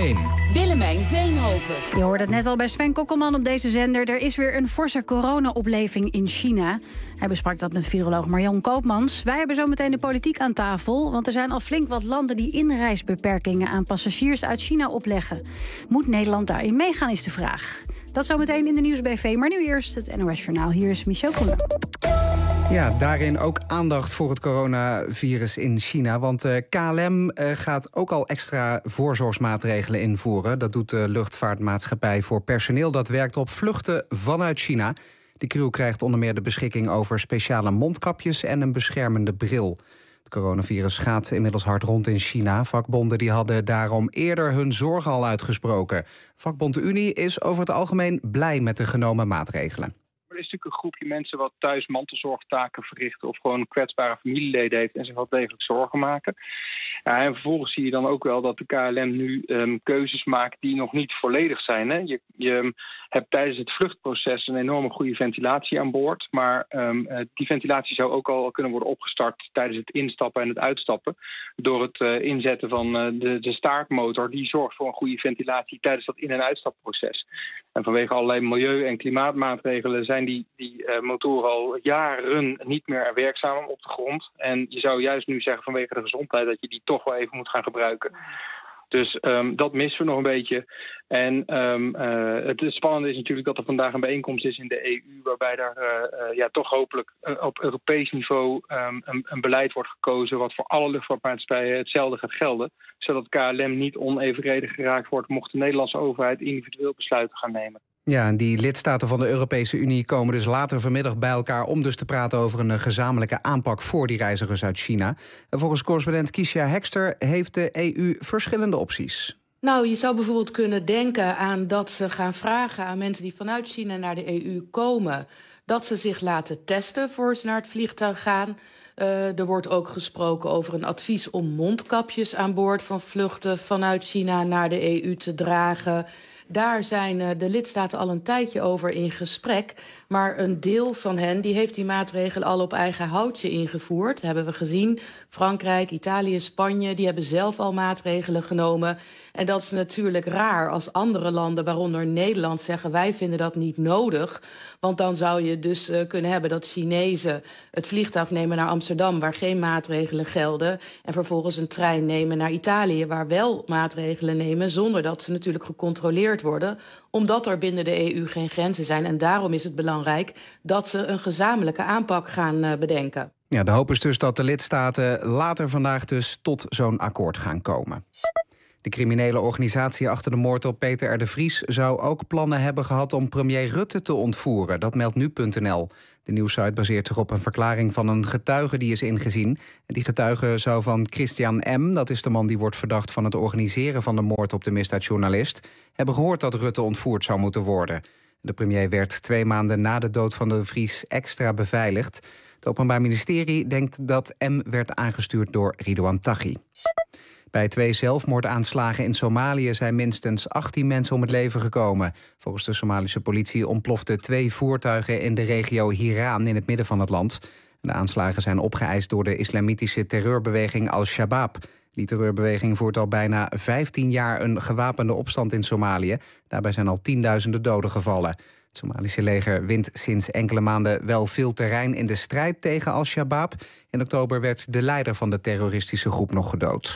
1. Willemijn Veenhoven. Je hoorde het net al bij Sven Kokkelman op deze zender. Er is weer een forse corona-opleving in China. Hij besprak dat met viroloog Marion Koopmans. Wij hebben zo meteen de politiek aan tafel. Want er zijn al flink wat landen die inreisbeperkingen aan passagiers uit China opleggen. Moet Nederland daarin meegaan, is de vraag. Dat zometeen in de Nieuwsbv. Maar nu eerst het NOS Journaal. Hier is Michel Koenen. Ja, daarin ook aandacht voor het coronavirus in China. Want KLM gaat ook al extra voorzorgsmaatregelen invoeren. Dat doet de luchtvaartmaatschappij voor personeel dat werkt op vluchten vanuit China. De crew krijgt onder meer de beschikking over speciale mondkapjes en een beschermende bril. Het coronavirus gaat inmiddels hard rond in China. Vakbonden die hadden daarom eerder hun zorgen al uitgesproken. Vakbond de Unie is over het algemeen blij met de genomen maatregelen. Er is natuurlijk een groepje mensen wat thuis mantelzorgtaken verrichten of gewoon kwetsbare familieleden heeft en zich wel degelijk zorgen maken. Ja, en vervolgens zie je dan ook wel dat de KLM nu keuzes maakt die nog niet volledig zijn. Hè. Je hebt tijdens het vluchtproces een enorme goede ventilatie aan boord. Maar die ventilatie zou ook al kunnen worden opgestart tijdens het instappen en het uitstappen. Door het inzetten van de staartmotor. Die zorgt voor een goede ventilatie tijdens dat in- en uitstapproces. En vanwege allerlei milieu- en klimaatmaatregelen zijn die motoren al jaren niet meer werkzaam op de grond. En je zou juist nu zeggen vanwege de gezondheid dat je die toch wel even moet gaan gebruiken. Dus dat missen we nog een beetje. En het spannende is natuurlijk dat er vandaag een bijeenkomst is in de EU... waarbij daar toch hopelijk op Europees niveau een beleid wordt gekozen... wat voor alle luchtvaartmaatschappijen hetzelfde gaat gelden. Zodat KLM niet onevenredig geraakt wordt... mocht de Nederlandse overheid individueel besluiten gaan nemen. Ja, en die lidstaten van de Europese Unie komen dus later vanmiddag bij elkaar... om dus te praten over een gezamenlijke aanpak voor die reizigers uit China. En volgens correspondent Kiesja Hekster heeft de EU verschillende opties. Nou, je zou bijvoorbeeld kunnen denken aan dat ze gaan vragen aan mensen die vanuit China naar de EU komen... dat ze zich laten testen voor ze naar het vliegtuig gaan. Er wordt ook gesproken over een advies om mondkapjes aan boord van vluchten vanuit China naar de EU te dragen... Daar zijn de lidstaten al een tijdje over in gesprek. Maar een deel van hen die heeft die maatregelen al op eigen houtje ingevoerd. Dat hebben we gezien. Frankrijk, Italië, Spanje, die hebben zelf al maatregelen genomen. En dat is natuurlijk raar als andere landen, waaronder Nederland, zeggen... wij vinden dat niet nodig. Want dan zou je dus kunnen hebben dat Chinezen het vliegtuig nemen naar Amsterdam... waar geen maatregelen gelden. En vervolgens een trein nemen naar Italië, waar wel maatregelen nemen... zonder dat ze natuurlijk gecontroleerd worden, omdat er binnen de EU geen grenzen zijn. En daarom is het belangrijk dat ze een gezamenlijke aanpak gaan bedenken. Ja, de hoop is dus dat de lidstaten later vandaag dus tot zo'n akkoord gaan komen. De criminele organisatie achter de moord op Peter R. de Vries zou ook plannen hebben gehad om premier Rutte te ontvoeren. Dat meldt nu.nl. De nieuwssite baseert zich op een verklaring van een getuige die is ingezien. En die getuige zou van Christian M., dat is de man die wordt verdacht van het organiseren van de moord op de misdaadjournalist, hebben gehoord dat Rutte ontvoerd zou moeten worden. De premier werd 2 maanden na de dood van de Vries extra beveiligd. Het Openbaar Ministerie denkt dat M. werd aangestuurd door Ridouan Taghi. Bij 2 zelfmoordaanslagen in Somalië zijn minstens 18 mensen om het leven gekomen. Volgens de Somalische politie ontploften 2 voertuigen in de regio Hiran in het midden van het land. De aanslagen zijn opgeëist door de islamitische terreurbeweging Al-Shabaab. Die terreurbeweging voert al bijna 15 jaar een gewapende opstand in Somalië. Daarbij zijn al tienduizenden doden gevallen. Het Somalische leger wint sinds enkele maanden wel veel terrein in de strijd tegen Al-Shabaab. In oktober werd de leider van de terroristische groep nog gedood.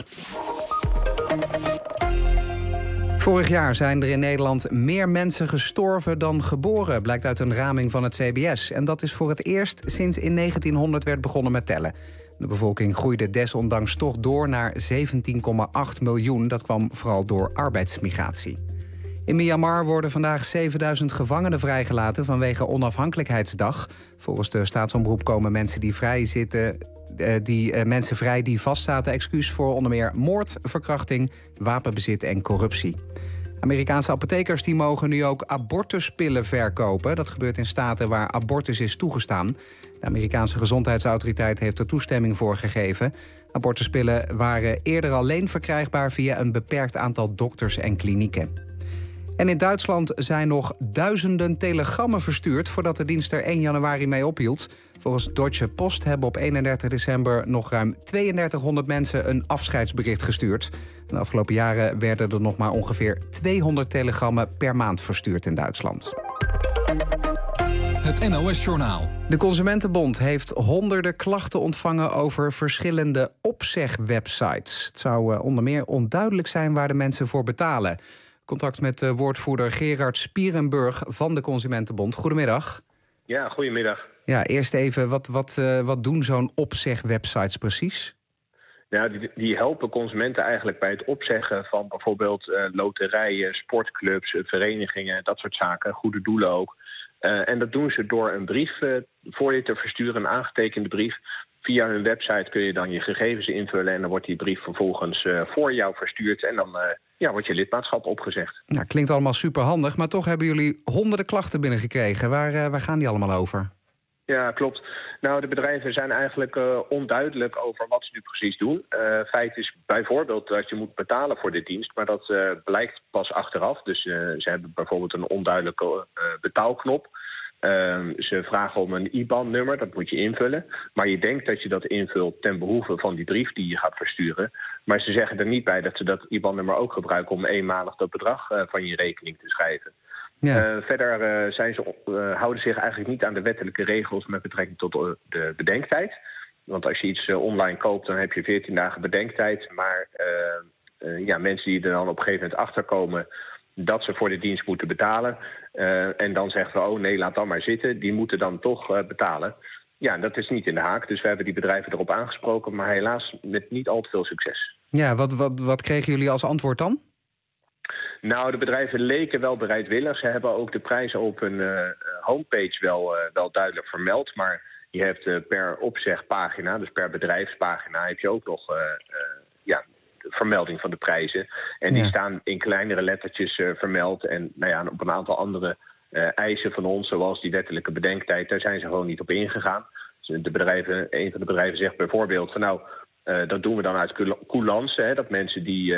Vorig jaar zijn er in Nederland meer mensen gestorven dan geboren, blijkt uit een raming van het CBS. En dat is voor het eerst sinds in 1900 werd begonnen met tellen. De bevolking groeide desondanks toch door naar 17,8 miljoen. Dat kwam vooral door arbeidsmigratie. In Myanmar worden vandaag 7000 gevangenen vrijgelaten vanwege onafhankelijkheidsdag. Volgens de staatsomroep komen mensen die mensen vrij die vastzaten, excuus voor onder meer moord, verkrachting, wapenbezit en corruptie. Amerikaanse apothekers die mogen nu ook abortuspillen verkopen. Dat gebeurt in staten waar abortus is toegestaan. De Amerikaanse gezondheidsautoriteit heeft er toestemming voor gegeven. Abortuspillen waren eerder alleen verkrijgbaar via een beperkt aantal dokters en klinieken. En in Duitsland zijn nog duizenden telegrammen verstuurd voordat de dienst er 1 januari mee ophield. Volgens Deutsche Post hebben op 31 december nog ruim 3200 mensen een afscheidsbericht gestuurd. De afgelopen jaren werden er nog maar ongeveer 200 telegrammen per maand verstuurd in Duitsland. Het NOS-journaal. De Consumentenbond heeft honderden klachten ontvangen over verschillende opzegwebsites. Het zou onder meer onduidelijk zijn waar de mensen voor betalen. Contact met woordvoerder Gerard Spierenburg van de Consumentenbond. Goedemiddag. Ja, goedemiddag. Ja, eerst even, wat doen zo'n opzegwebsites precies? Nou, die helpen consumenten eigenlijk bij het opzeggen van bijvoorbeeld loterijen, sportclubs, verenigingen, dat soort zaken, goede doelen ook. En dat doen ze door een brief voor je te versturen, een aangetekende brief. Via hun website kun je dan je gegevens invullen en dan wordt die brief vervolgens voor jou verstuurd en dan wordt je lidmaatschap opgezegd. Nou, klinkt allemaal superhandig, maar toch hebben jullie honderden klachten binnengekregen. Waar gaan die allemaal over? Ja, klopt. Nou, de bedrijven zijn eigenlijk onduidelijk over wat ze nu precies doen. Feit is bijvoorbeeld dat je moet betalen voor de dienst, maar dat blijkt pas achteraf. Dus ze hebben bijvoorbeeld een onduidelijke betaalknop. Ze vragen om een IBAN-nummer, dat moet je invullen. Maar je denkt dat je dat invult ten behoeve van die brief die je gaat versturen. Maar ze zeggen er niet bij dat ze dat IBAN-nummer ook gebruiken om eenmalig dat bedrag van je rekening te schrijven. Ja. Verder houden zich eigenlijk niet aan de wettelijke regels met betrekking tot de bedenktijd. Want als je iets online koopt, dan heb je 14 dagen bedenktijd. Maar mensen die er dan op een gegeven moment achterkomen dat ze voor de dienst moeten betalen. En dan zeggen we, oh nee, laat dan maar zitten. Die moeten dan toch betalen. Ja, dat is niet in de haak. Dus we hebben die bedrijven erop aangesproken, maar helaas met niet al te veel succes. Ja, wat kregen jullie als antwoord dan? Nou, de bedrijven leken wel bereidwillig. Ze hebben ook de prijzen op hun homepage wel duidelijk vermeld. Maar je hebt per opzegpagina, dus per bedrijfspagina, heb je ook nog de vermelding van de prijzen. En die staan in kleinere lettertjes vermeld. En op een aantal andere eisen van ons, zoals die wettelijke bedenktijd, daar zijn ze gewoon niet op ingegaan. Dus een van de bedrijven zegt bijvoorbeeld van dat doen we dan uit coulance. Dat mensen die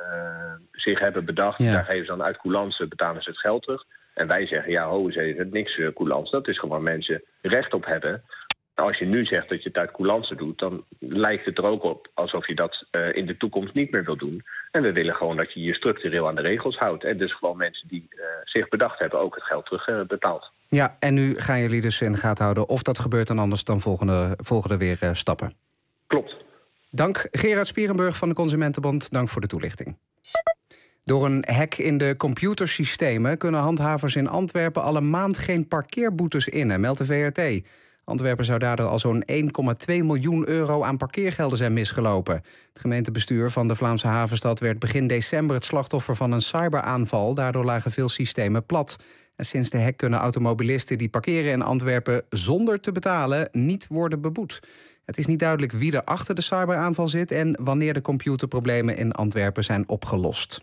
zich hebben bedacht, daar geven ze dan uit coulance, betalen ze het geld terug. En wij zeggen, ze heeft niks coulance. Dat is gewoon mensen recht op hebben. Als je nu zegt dat je het uit coulance doet, dan lijkt het er ook op alsof je dat in de toekomst niet meer wil doen. En we willen gewoon dat je je structureel aan de regels houdt. En dus gewoon mensen die zich bedacht hebben ook het geld terug betaald. Ja, en nu gaan jullie dus in de gaten houden of dat gebeurt en anders dan volgen er weer stappen. Klopt. Dank Gerard Spierenburg van de Consumentenbond. Dank voor de toelichting. Door een hack in de computersystemen kunnen handhavers in Antwerpen al een maand geen parkeerboetes innen, meldt de VRT. Antwerpen zou daardoor al zo'n 1,2 miljoen euro aan parkeergelden zijn misgelopen. Het gemeentebestuur van de Vlaamse havenstad werd begin december het slachtoffer van een cyberaanval. Daardoor lagen veel systemen plat. En sinds de hack kunnen automobilisten die parkeren in Antwerpen zonder te betalen niet worden beboet. Het is niet duidelijk wie er achter de cyberaanval zit en wanneer de computerproblemen in Antwerpen zijn opgelost.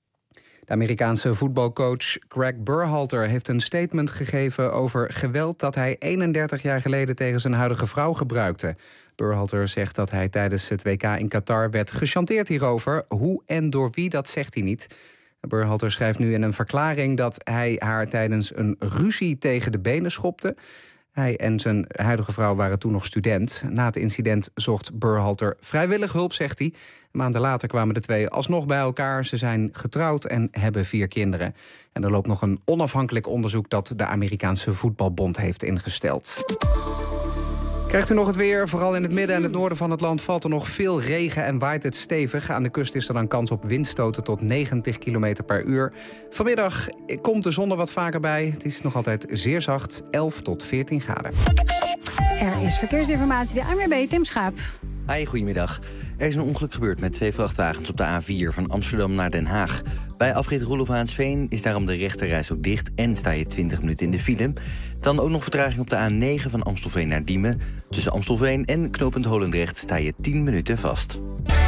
De Amerikaanse voetbalcoach Greg Berhalter heeft een statement gegeven over geweld dat hij 31 jaar geleden tegen zijn huidige vrouw gebruikte. Berhalter zegt dat hij tijdens het WK in Qatar werd gechanteerd hierover. Hoe en door wie, dat zegt hij niet. Berhalter schrijft nu in een verklaring dat hij haar tijdens een ruzie tegen de benen schopte. Hij en zijn huidige vrouw waren toen nog student. Na het incident zocht Berhalter vrijwillig hulp, zegt hij. Maanden later kwamen de twee alsnog bij elkaar. Ze zijn getrouwd en hebben 4 kinderen. En er loopt nog een onafhankelijk onderzoek dat de Amerikaanse voetbalbond heeft ingesteld. Krijgt u nog het weer? Vooral in het midden en het noorden van het land valt er nog veel regen en waait het stevig. Aan de kust is er dan kans op windstoten tot 90 km per uur. Vanmiddag komt de zon er wat vaker bij. Het is nog altijd zeer zacht, 11 tot 14 graden. Er is verkeersinformatie, de ANWB, Tim Schaap. Hi, goedemiddag. Er is een ongeluk gebeurd met 2 vrachtwagens op de A4 van Amsterdam naar Den Haag. Bij afrit Roelof-Aensveen is daarom de rechterreis ook dicht en sta je 20 minuten in de file. Dan ook nog vertraging op de A9 van Amstelveen naar Diemen. Tussen Amstelveen en knooppunt Holendrecht sta je 10 minuten vast.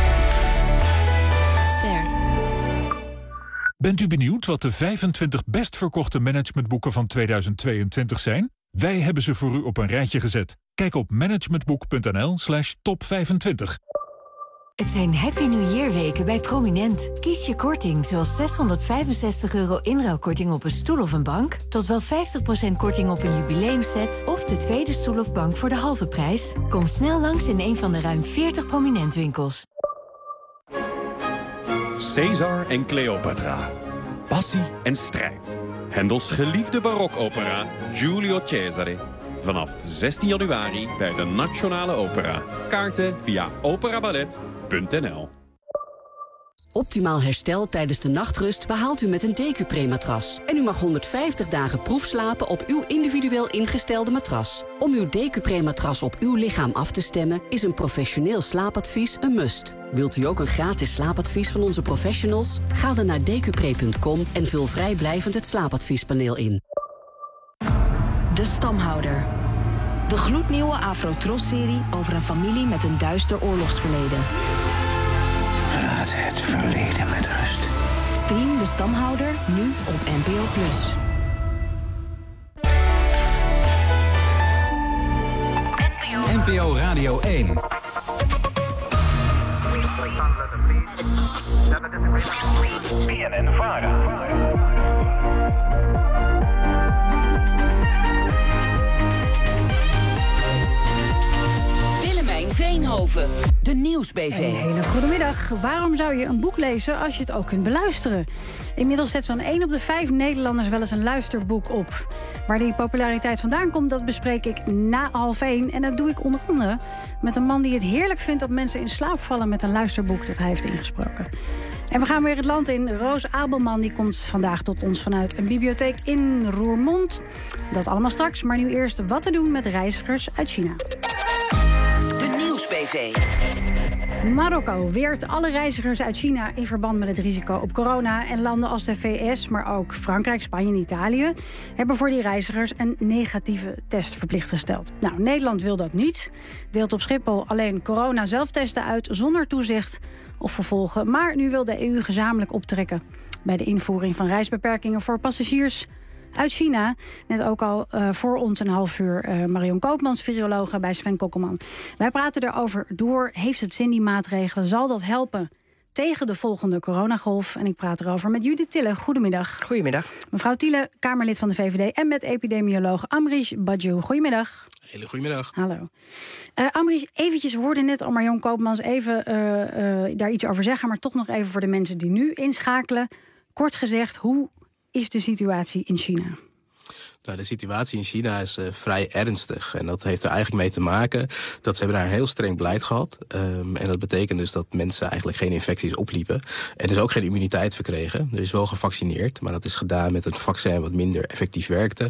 Ster. Bent u benieuwd wat de 25 best verkochte managementboeken van 2022 zijn? Wij hebben ze voor u op een rijtje gezet. Kijk op managementboek.nl/top25. Het zijn Happy New Year weken bij Prominent. Kies je korting, zoals €665 inruilkorting op een stoel of een bank, tot wel 50% korting op een jubileumset of de tweede stoel of bank voor de halve prijs. Kom snel langs in een van de ruim 40 Prominent winkels. Caesar en Cleopatra. Passie en strijd. Hendels geliefde barokopera Giulio Cesare. Vanaf 16 januari bij de Nationale Opera. Kaarten via operaballet.nl. Optimaal herstel tijdens de nachtrust behaalt u met een Decupre-matras. En u mag 150 dagen proefslapen op uw individueel ingestelde matras. Om uw Decupre-matras op uw lichaam af te stemmen is een professioneel slaapadvies een must. Wilt u ook een gratis slaapadvies van onze professionals? Ga dan naar decupre.com en vul vrijblijvend het slaapadviespaneel in. De Stamhouder. De gloednieuwe Afro-Tros-serie over een familie met een duister oorlogsverleden. Laat het verleden met rust. Stream De Stamhouder nu op NPO+. NPO Radio 1. BNN-VARA. Veenhoven, de Nieuwsbv. Een hele goede middag. Waarom zou je een boek lezen als je het ook kunt beluisteren? Inmiddels zet zo'n 1 op de 5 Nederlanders wel eens een luisterboek op. Waar die populariteit vandaan komt, dat bespreek ik na 12:30. En dat doe ik onder andere met een man die het heerlijk vindt dat mensen in slaap vallen met een luisterboek dat hij heeft ingesproken. En we gaan weer het land in. Roos Abelman die komt vandaag tot ons vanuit een bibliotheek in Roermond. Dat allemaal straks, maar nu eerst wat te doen met reizigers uit China. BV. Marokko weert alle reizigers uit China in verband met het risico op corona. En landen als de VS, maar ook Frankrijk, Spanje en Italië hebben voor die reizigers een negatieve test verplicht gesteld. Nou, Nederland wil dat niet. Deelt op Schiphol alleen corona-zelftesten uit zonder toezicht of vervolgen. Maar nu wil de EU gezamenlijk optrekken bij de invoering van reisbeperkingen voor passagiers uit China. Net ook al voor ons een half uur Marion Koopmans, virologe bij Sven Kokkelman. Wij praten erover door. Heeft het zin, die maatregelen? Zal dat helpen tegen de volgende coronagolf? En ik praat erover met Judith Tille. Goedemiddag. Goedemiddag. Mevrouw Tille, Kamerlid van de VVD en met epidemioloog Amrish Bajou. Goedemiddag. Hele goedemiddag. Hallo. Amrish, eventjes, we hoorden net al Marion Koopmans even daar iets over zeggen, maar toch nog even voor de mensen die nu inschakelen. Kort gezegd, hoe is de situatie in China? Nou, de situatie in China is vrij ernstig. En dat heeft er eigenlijk mee te maken dat ze hebben daar een heel streng beleid gehad. En dat betekent dus dat mensen eigenlijk geen infecties opliepen. En dus ook geen immuniteit verkregen. Er is wel gevaccineerd, maar dat is gedaan met een vaccin wat minder effectief werkt.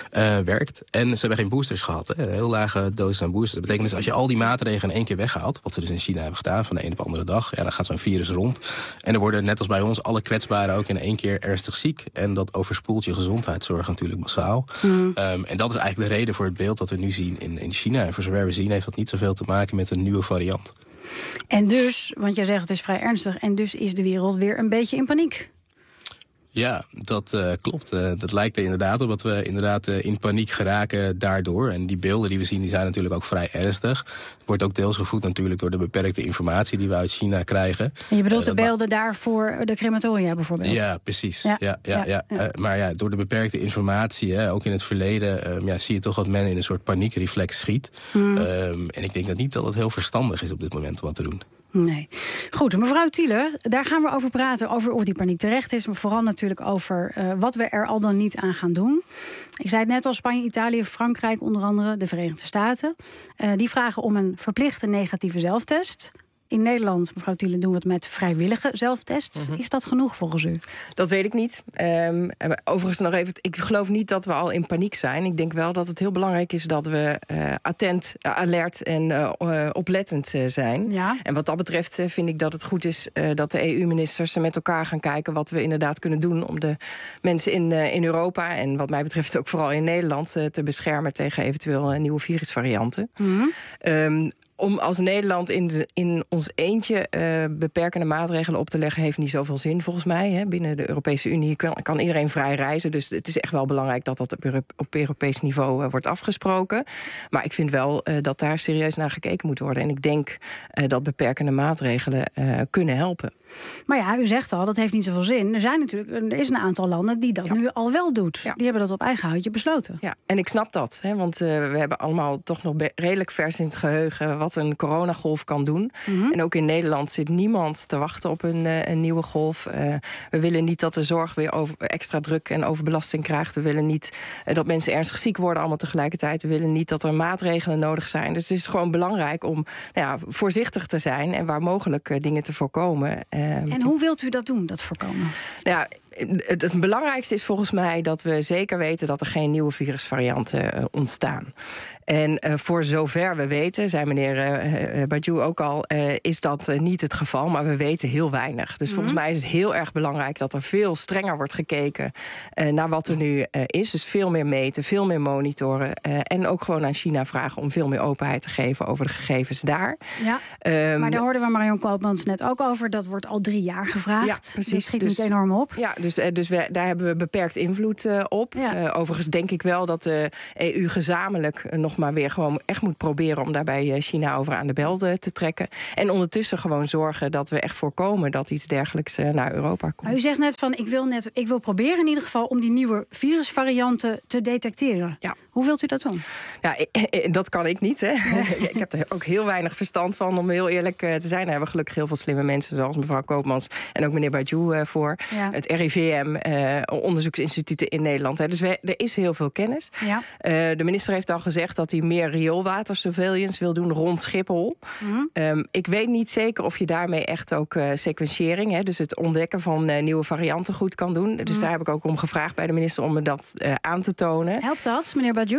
En ze hebben geen boosters gehad. Hè. Een heel lage dosis aan boosters. Dat betekent dus als je al die maatregelen in één keer weghaalt, wat ze dus in China hebben gedaan van de een op de andere dag, ja, dan gaat zo'n virus rond. En er worden net als bij ons alle kwetsbaren ook in één keer ernstig ziek. En dat overspoelt je gezondheidszorg natuurlijk massaal. En dat is eigenlijk de reden voor het beeld dat we nu zien in China. En voor zover we zien heeft dat niet zoveel te maken met een nieuwe variant. En dus, want jij zegt het is vrij ernstig, en dus is de wereld weer een beetje in paniek. Ja, dat klopt. Dat lijkt er inderdaad op dat we inderdaad in paniek geraken daardoor. En die beelden die we zien, die zijn natuurlijk ook vrij ernstig. Het wordt ook deels gevoed natuurlijk door de beperkte informatie die we uit China krijgen. En je bedoelt de beelden daar voor de crematoria bijvoorbeeld? Ja, precies. Ja. Maar ja, door de beperkte informatie, ook in het verleden, zie je toch dat men in een soort paniekreflex schiet. En ik denk dat niet dat het heel verstandig is op dit moment om wat te doen. Nee. Goed, mevrouw Tille, daar gaan we over praten, over of die paniek terecht is, maar vooral natuurlijk over wat we er al dan niet aan gaan doen. Ik zei het net al, Spanje, Italië, Frankrijk, onder andere de Verenigde Staten. Die vragen om een verplichte negatieve zelftest. In Nederland, mevrouw Tille, doen we het met vrijwillige zelftest. Is dat genoeg volgens u? Dat weet ik niet. Overigens nog even, ik geloof niet dat we al in paniek zijn. Ik denk wel dat het heel belangrijk is dat we attent, alert en oplettend zijn. Ja. En wat dat betreft vind ik dat het goed is dat de EU-ministers met elkaar gaan kijken wat we inderdaad kunnen doen om de mensen in Europa en wat mij betreft ook vooral in Nederland te beschermen tegen eventueel nieuwe virusvarianten. om als Nederland in ons eentje beperkende maatregelen op te leggen, heeft niet zoveel zin volgens mij. Hè. Binnen de Europese Unie kan iedereen vrij reizen. Dus het is echt wel belangrijk dat dat op Europees niveau wordt afgesproken. Maar ik vind wel dat daar serieus naar gekeken moet worden. En ik denk dat beperkende maatregelen kunnen helpen. Maar ja, u zegt al, dat heeft niet zoveel zin. Er is een aantal landen die dat nu al wel doet. Ja. Die hebben dat op eigen houtje besloten. Ja, en ik snap dat. Hè, want we hebben allemaal toch nog redelijk vers in het geheugen wat een coronagolf kan doen. Mm-hmm. En ook in Nederland zit niemand te wachten op een nieuwe golf. We willen niet dat de zorg weer extra druk en overbelasting krijgt. We willen niet dat mensen ernstig ziek worden allemaal tegelijkertijd. We willen niet dat er maatregelen nodig zijn. Dus het is gewoon belangrijk om voorzichtig te zijn en waar mogelijk dingen te voorkomen. En hoe wilt u dat doen, dat voorkomen? Ja, het belangrijkste is volgens mij dat we zeker weten dat er geen nieuwe virusvarianten ontstaan. En voor zover we weten, zei meneer Badiou ook al, is dat niet het geval, maar we weten heel weinig. Dus volgens mij is het heel erg belangrijk dat er veel strenger wordt gekeken naar wat er nu is. Dus veel meer meten, veel meer monitoren. En ook gewoon aan China vragen om veel meer openheid te geven over de gegevens daar. Ja, maar daar hoorden we Marion Koopmans net ook over. Dat wordt al 3 jaar gevraagd. Ja, precies. Dat schiet niet enorm op. Ja, dus daar hebben we beperkt invloed op. Ja. Overigens denk ik wel dat de EU gezamenlijk nog maar weer gewoon echt moet proberen om daarbij China over aan de bel te trekken. En ondertussen gewoon zorgen dat we echt voorkomen dat iets dergelijks naar Europa komt. Maar u zegt net van, ik wil proberen in ieder geval om die nieuwe virusvarianten te detecteren. Ja. Hoe wilt u dat doen? Ja, dat kan ik niet. Hè. Ik heb er ook heel weinig verstand van, om heel eerlijk te zijn. Daar hebben gelukkig heel veel slimme mensen, zoals mevrouw Koopmans en ook meneer Badiou voor. Ja. Het RIVM, onderzoeksinstituten in Nederland. Hè. Dus er is heel veel kennis. Ja. De minister heeft al gezegd dat hij meer rioolwatersurveillance wil doen rond Schiphol. Mm-hmm. Ik weet niet zeker of je daarmee echt ook sequentiëring, hè, dus het ontdekken van nieuwe varianten goed kan doen. Dus daar heb ik ook om gevraagd bij de minister om me dat aan te tonen. Helpt dat, meneer Badiou?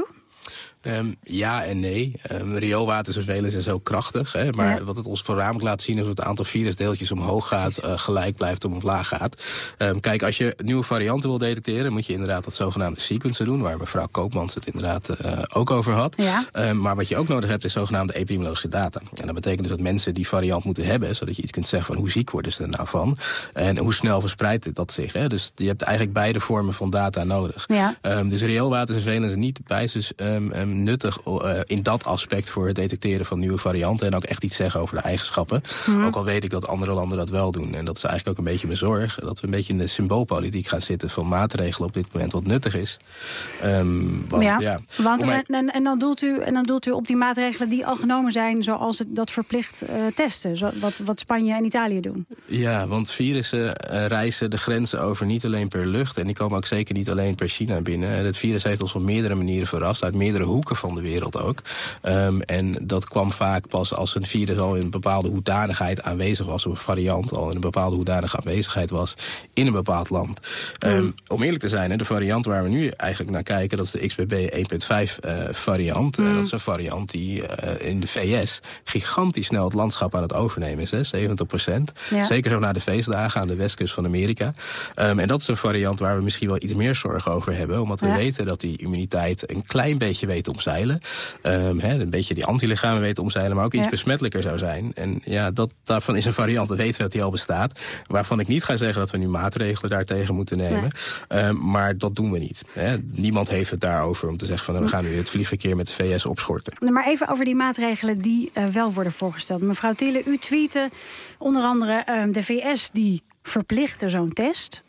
Ja en nee. Rioolwatersurveillance is heel krachtig. Hè, maar wat het ons voornamelijk laat zien is dat het aantal virusdeeltjes omhoog gaat, gelijk blijft of omlaag gaat. Kijk, als je nieuwe varianten wil detecteren, moet je inderdaad dat zogenaamde sequencen doen, waar mevrouw Koopmans het inderdaad ook over had. Ja. Maar wat je ook nodig hebt is zogenaamde epidemiologische data. En dat betekent dus dat mensen die variant moeten hebben, zodat je iets kunt zeggen van hoe ziek worden ze er nou van en hoe snel verspreidt dat zich. Hè. Dus je hebt eigenlijk beide vormen van data nodig. Ja. Dus rioolwatersurveillance is niet bijzonder nuttig in dat aspect voor het detecteren van nieuwe varianten en ook echt iets zeggen over de eigenschappen. Ook al weet ik dat andere landen dat wel doen. En dat is eigenlijk ook een beetje mijn zorg, dat we een beetje in de symboolpolitiek gaan zitten van maatregelen op dit moment wat nuttig is. En dan doelt u op die maatregelen die al genomen zijn, zoals dat verplicht testen, wat Spanje en Italië doen. Ja, want virussen reizen de grenzen over niet alleen per lucht en die komen ook zeker niet alleen per China binnen. Het virus heeft ons op meerdere manieren verrast, uit meerdere hoeken van de wereld ook. En dat kwam vaak pas als een virus al in een bepaalde hoedanigheid aanwezig was, of een variant al in een bepaalde hoedanige aanwezigheid was in een bepaald land. Om eerlijk te zijn, de variant waar we nu eigenlijk naar kijken, dat is de XBB 1.5 variant. Dat is een variant die in de VS gigantisch snel het landschap aan het overnemen is, 70%. Ja. Zeker zo na de feestdagen aan de westkust van Amerika. En dat is een variant waar we misschien wel iets meer zorgen over hebben, omdat we weten dat die immuniteit een klein beetje weet omzeilen. Een beetje die antilichamen weten omzeilen, maar ook iets besmettelijker zou zijn. En ja, daarvan is een variant, dat weten we dat die al bestaat, waarvan ik niet ga zeggen dat we nu maatregelen daartegen moeten nemen. Maar dat doen we niet. Niemand heeft het daarover om te zeggen van we gaan nu het vliegverkeer met de VS opschorten. Maar even over die maatregelen die wel worden voorgesteld. Mevrouw Thiele, u tweette onder andere de VS die verplichten zo'n test.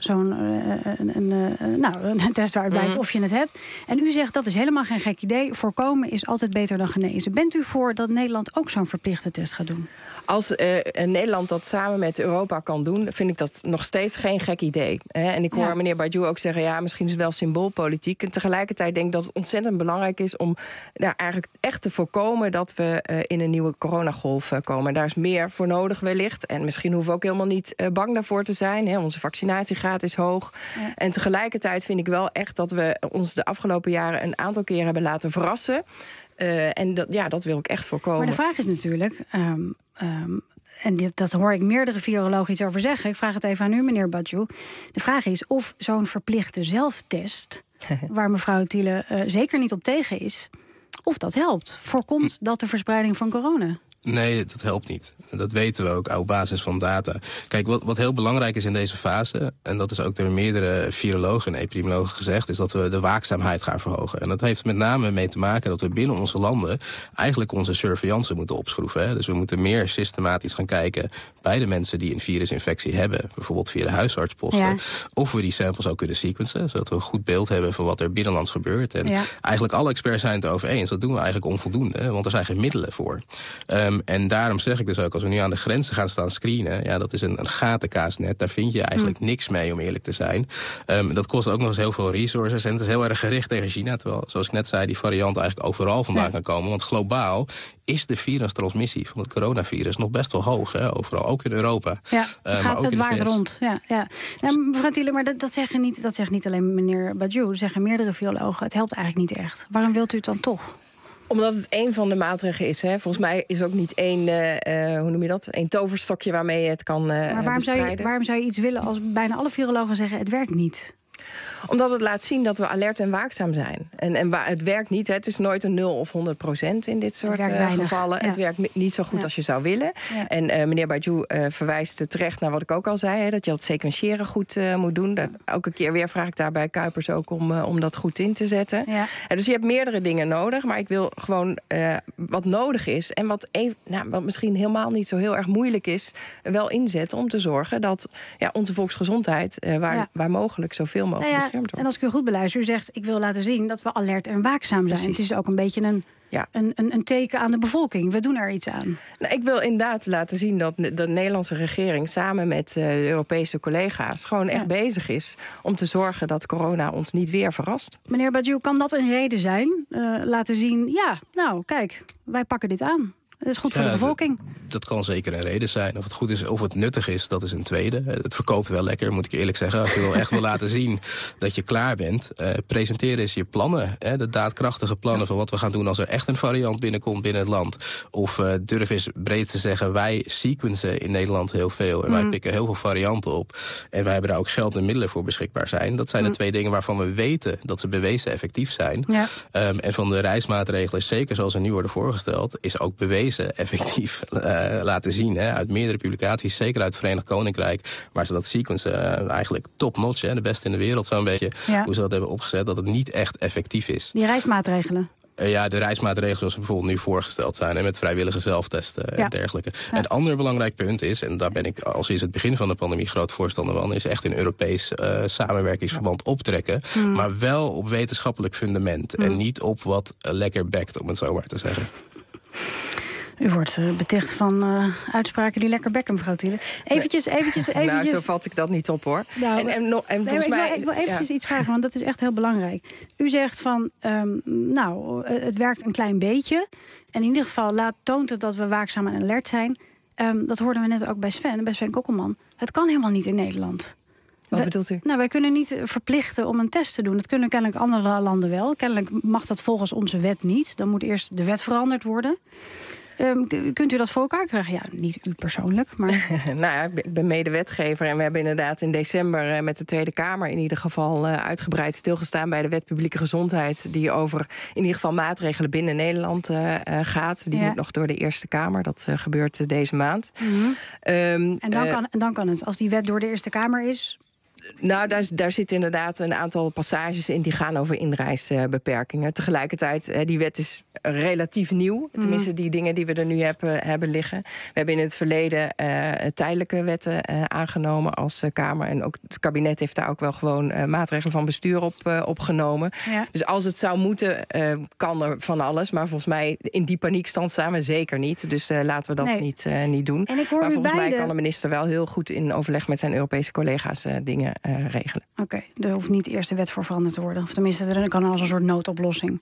Een test waaruit blijkt of je het hebt. En u zegt dat is helemaal geen gek idee. Voorkomen is altijd beter dan genezen. Bent u voor dat Nederland ook zo'n verplichte test gaat doen? Als Nederland dat samen met Europa kan doen, vind ik dat nog steeds geen gek idee. En ik hoor meneer Badiou ook zeggen, ja, misschien is het wel symboolpolitiek. En tegelijkertijd denk ik dat het ontzettend belangrijk is om eigenlijk echt te voorkomen dat we in een nieuwe coronagolf komen. Daar is meer voor nodig wellicht. En misschien hoeven we ook helemaal niet bang daarvoor te zijn. Onze vaccinatiegraad is hoog. Ja. En tegelijkertijd vind ik wel echt dat we ons de afgelopen jaren een aantal keer hebben laten verrassen. En dat wil ik echt voorkomen. Maar de vraag is natuurlijk, en dat hoor ik meerdere virologen iets over zeggen. Ik vraag het even aan u, meneer Badiou. De vraag is of zo'n verplichte zelftest, waar mevrouw Thiele zeker niet op tegen is, of dat helpt. Voorkomt dat de verspreiding van corona? Nee, dat helpt niet. Dat weten we ook op basis van data. Kijk, wat heel belangrijk is in deze fase, en dat is ook door meerdere virologen en epidemiologen gezegd, is dat we de waakzaamheid gaan verhogen. En dat heeft met name mee te maken dat we binnen onze landen eigenlijk onze surveillance moeten opschroeven. Hè. Dus we moeten meer systematisch gaan kijken bij de mensen die een virusinfectie hebben, bijvoorbeeld via de huisartsposten, of we die samples ook kunnen sequencen, zodat we een goed beeld hebben van wat er binnenlands gebeurt. En eigenlijk alle experts zijn het erover eens. Dat doen we eigenlijk onvoldoende, want er zijn geen middelen voor. En daarom zeg ik dus ook, als we nu aan de grenzen gaan staan screenen, dat is een gatenkaasnet. Daar vind je eigenlijk niks mee, om eerlijk te zijn. Dat kost ook nog eens heel veel resources. En het is heel erg gericht tegen China. Terwijl, zoals ik net zei, die variant eigenlijk overal vandaan kan komen. Want globaal is de virustransmissie van het coronavirus nog best wel hoog. Hè? Overal, ook in Europa. Ja, het waait rond. Ja. Mevrouw Thiele, maar dat zegt niet alleen meneer Badiou. Dat zeggen meerdere virologen. Het helpt eigenlijk niet echt. Waarom wilt u het dan toch? Omdat het één van de maatregelen is. Hè. Volgens mij is ook niet één, één toverstokje waarmee je het kan maar waarom zou je iets willen als bijna alle virologen zeggen het werkt niet? Omdat het laat zien dat we alert en waakzaam zijn. En het werkt niet. Hè. Het is nooit een 0 of 100% in dit soort gevallen. Ja. Het werkt niet zo goed als je zou willen. Ja. En meneer Badiou verwijst terecht naar wat ik ook al zei. Hè, dat je dat sequentiëren goed moet doen. Elke keer weer vraag ik daar bij Kuipers ook om dat goed in te zetten. Ja. Dus je hebt meerdere dingen nodig. Maar ik wil gewoon wat nodig is. En wat misschien helemaal niet zo heel erg moeilijk is, wel inzetten om te zorgen dat onze volksgezondheid waar mogelijk zoveel mogelijk beschermd wordt. En als ik u goed beluister, u zegt, ik wil laten zien dat we alert en waakzaam zijn. Precies. Het is ook een beetje een teken aan de bevolking. We doen er iets aan. Nou, ik wil inderdaad laten zien dat de Nederlandse regering samen met de Europese collega's gewoon echt bezig is om te zorgen dat corona ons niet weer verrast. Meneer Badiou, kan dat een reden zijn? Laten zien, kijk, wij pakken dit aan. Het is goed voor de bevolking. Dat kan zeker een reden zijn. Of het goed is, of het nuttig is, dat is een tweede. Het verkoopt wel lekker, moet ik eerlijk zeggen. Als je echt wil laten zien dat je klaar bent, presenteer eens je plannen. De daadkrachtige plannen van wat we gaan doen als er echt een variant binnenkomt binnen het land. Of durf eens breed te zeggen, wij sequencen in Nederland heel veel. En wij pikken heel veel varianten op. En wij hebben daar ook geld en middelen voor beschikbaar zijn. Dat zijn de twee dingen waarvan we weten dat ze bewezen effectief zijn. Ja. En van de reismaatregelen, zeker zoals ze nu worden voorgesteld, is ook bewezen effectief laten zien. Uit meerdere publicaties, zeker uit het Verenigd Koninkrijk, waar ze dat sequencen eigenlijk top-notch, de beste in de wereld, zo'n beetje, hoe ze dat hebben opgezet, dat het niet echt effectief is. Die reismaatregelen? De reismaatregelen zoals ze bijvoorbeeld nu voorgesteld zijn, en met vrijwillige zelftesten en dergelijke. Ja. Het andere belangrijk punt is, en daar ben ik al sinds het begin van de pandemie groot voorstander van, is echt een Europees samenwerkingsverband optrekken, maar wel op wetenschappelijk fundament en niet op wat lekker bekt, om het zo maar te zeggen. U wordt beticht van uitspraken die lekker bekken, mevrouw Thiele. Eventjes. Nou, zo vat ik dat niet op, hoor. Nou, en volgens mij, ik wil eventjes iets vragen, want dat is echt heel belangrijk. U zegt van, het werkt een klein beetje. En in ieder geval toont het dat we waakzaam en alert zijn. Dat hoorden we net ook bij Sven Kokkelman. Het kan helemaal niet in Nederland. Wat bedoelt u? Nou, wij kunnen niet verplichten om een test te doen. Dat kunnen kennelijk andere landen wel. Kennelijk mag dat volgens onze wet niet. Dan moet eerst de wet veranderd worden. Kunt u dat voor elkaar krijgen? Ja, niet u persoonlijk, maar... Ik ben medewetgever en we hebben inderdaad in december met de Tweede Kamer in ieder geval uitgebreid stilgestaan bij de Wet Publieke Gezondheid, die over in ieder geval maatregelen binnen Nederland gaat. Die moet nog door de Eerste Kamer. Dat gebeurt deze maand. En dan kan het. Als die wet door de Eerste Kamer is... Nou, daar zitten inderdaad een aantal passages in die gaan over inreisbeperkingen. Tegelijkertijd, die wet is relatief nieuw. Tenminste, die dingen die we er nu hebben liggen. We hebben in het verleden tijdelijke wetten aangenomen als Kamer. En ook het kabinet heeft daar ook wel gewoon maatregelen van bestuur op genomen. Ja. Dus als het zou moeten, kan er van alles. Maar volgens mij in die paniekstand staan we zeker niet. Dus laten we dat niet doen. En ik hoor maar volgens mij kan de minister wel heel goed in overleg met zijn Europese collega's dingen regelen. Oké, er hoeft niet eerst de wet voor veranderd te worden. Of tenminste, er kan als een soort noodoplossing.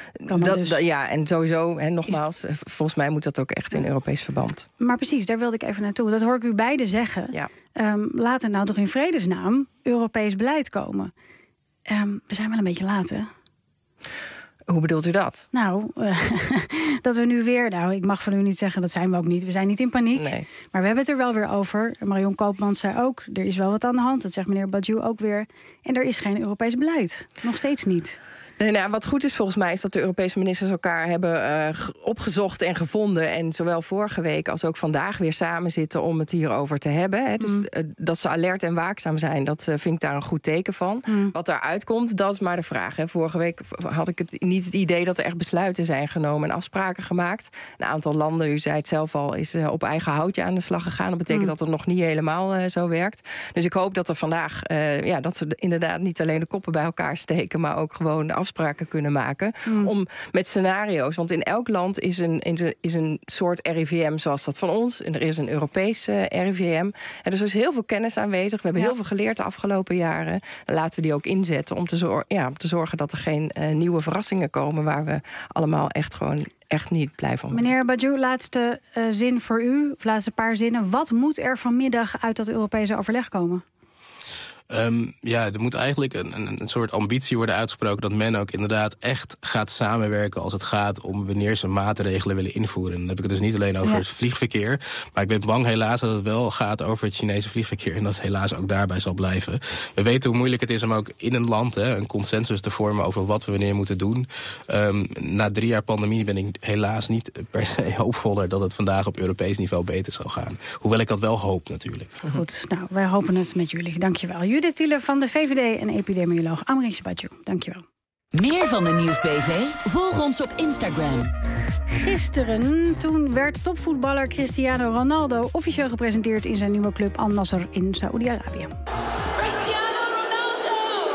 En sowieso, nogmaals, volgens mij moet dat ook echt in Europees verband. Maar precies, daar wilde ik even naartoe. Dat hoor ik u beiden zeggen. Ja. Laat er nou toch in vredesnaam Europees beleid komen. We zijn wel een beetje laat, hè? Hoe bedoelt u dat? Nou, dat we nu weer... Nou, ik mag van u niet zeggen, dat zijn we ook niet. We zijn niet in paniek. Nee. Maar we hebben het er wel weer over. Marion Koopmans zei ook, er is wel wat aan de hand. Dat zegt meneer Badiou ook weer. En er is geen Europees beleid. Nog steeds niet. Nee, wat goed is volgens mij is dat de Europese ministers elkaar hebben opgezocht en gevonden. En zowel vorige week als ook vandaag weer samen zitten om het hierover te hebben. Hè. Dus dat ze alert en waakzaam zijn, dat vind ik daar een goed teken van. Wat daaruit komt, dat is maar de vraag. Hè. Vorige week had ik niet het idee dat er echt besluiten zijn genomen en afspraken gemaakt. Een aantal landen, u zei het zelf al, is op eigen houtje aan de slag gegaan. Dat betekent dat het nog niet helemaal zo werkt. Dus ik hoop dat er vandaag, dat ze inderdaad niet alleen de koppen bij elkaar steken, maar ook gewoon de afspraken kunnen maken. Om met scenario's, want in elk land is een soort RIVM zoals dat van ons. En er is een Europees RIVM. En dus er is heel veel kennis aanwezig. We hebben heel veel geleerd de afgelopen jaren. Dan laten we die ook inzetten om te zorgen dat er geen nieuwe verrassingen komen waar we allemaal echt niet blij van worden. Meneer Badiou, laatste zin voor u, of laatste paar zinnen. Wat moet er vanmiddag uit dat Europese overleg komen? Er moet eigenlijk een soort ambitie worden uitgesproken dat men ook inderdaad echt gaat samenwerken als het gaat om wanneer ze maatregelen willen invoeren. Dan heb ik het dus niet alleen over het vliegverkeer, maar ik ben bang helaas dat het wel gaat over het Chinese vliegverkeer en dat het helaas ook daarbij zal blijven. We weten hoe moeilijk het is om ook in een land een consensus te vormen over wat we wanneer moeten doen. Na 3 jaar pandemie ben ik helaas niet per se hoopvoller dat het vandaag op Europees niveau beter zal gaan. Hoewel ik dat wel hoop natuurlijk. Goed, nou, wij hopen het met jullie. Dankjewel. Judith Thiele van de VVD en epidemioloog Amrish Badiou. Dankjewel. Meer van de Nieuwsbv? Volg ons op Instagram. Gisteren, toen werd topvoetballer Cristiano Ronaldo officieel gepresenteerd in zijn nieuwe club Al Nassr in Saoedi-Arabië. Cristiano Ronaldo!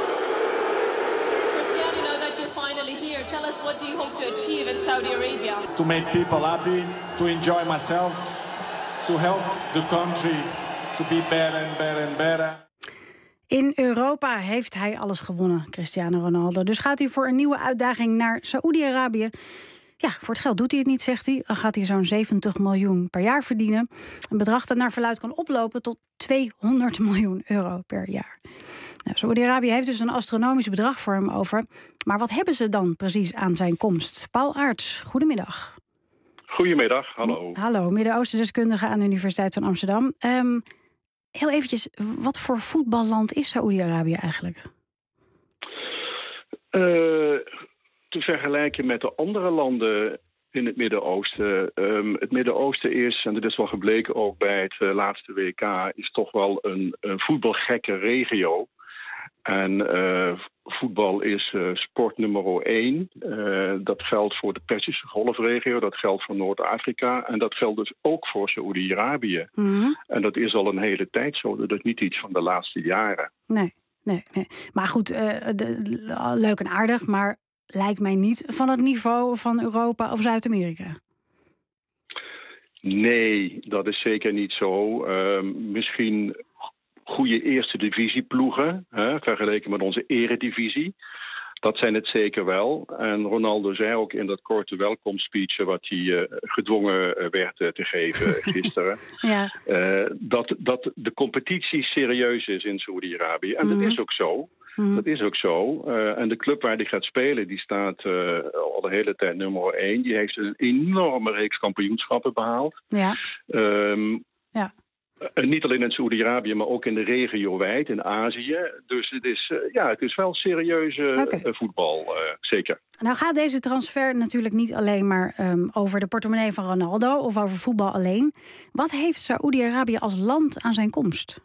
Cristiano, now that you're finally here, tell us what do you hope to achieve in Saudi Arabia? To make people happy, to enjoy myself, to help the country to be better and better and better. In Europa heeft hij alles gewonnen, Cristiano Ronaldo. Dus gaat hij voor een nieuwe uitdaging naar Saoedi-Arabië. Ja, voor het geld doet hij het niet, zegt hij. Dan gaat hij zo'n 70 miljoen per jaar verdienen. Een bedrag dat naar verluidt kan oplopen tot 200 miljoen euro per jaar. Nou, Saoedi-Arabië heeft dus een astronomisch bedrag voor hem over. Maar wat hebben ze dan precies aan zijn komst? Paul Aerts, goedemiddag. Goedemiddag, hallo. Hallo, Midden-Oosten-deskundige aan de Universiteit van Amsterdam. Heel eventjes, wat voor voetballand is Saoedi-Arabië eigenlijk? Te vergelijken met de andere landen in het Midden-Oosten. Het Midden-Oosten is, en dat is wel gebleken ook bij het laatste WK, is toch wel een voetbalgekke regio. En voetbal is sport nummer 1. Dat geldt voor de Perzische Golfregio, dat geldt voor Noord-Afrika en dat geldt dus ook voor Saoedi-Arabië. Mm-hmm. En dat is al een hele tijd zo, dat is niet iets van de laatste jaren. Nee. Maar goed, leuk en aardig, maar lijkt mij niet van het niveau van Europa of Zuid-Amerika. Nee, dat is zeker niet zo. Misschien goede eerste divisieploegen, vergeleken met onze eredivisie. Dat zijn het zeker wel. En Ronaldo zei ook in dat korte welkomstspeech wat hij gedwongen werd te geven gisteren. Ja. Dat de competitie serieus is in Saoedi-Arabië. En dat is ook zo. Dat is ook zo. En de club waar hij gaat spelen, die staat al de hele tijd nummer 1. Die heeft een enorme reeks kampioenschappen behaald. Ja. Niet alleen in Saoedi-Arabië, maar ook in de regio wijd, in Azië. Dus het is wel serieuze voetbal, zeker. Nou gaat deze transfer natuurlijk niet alleen maar over de portemonnee van Ronaldo of over voetbal alleen. Wat heeft Saoedi-Arabië als land aan zijn komst?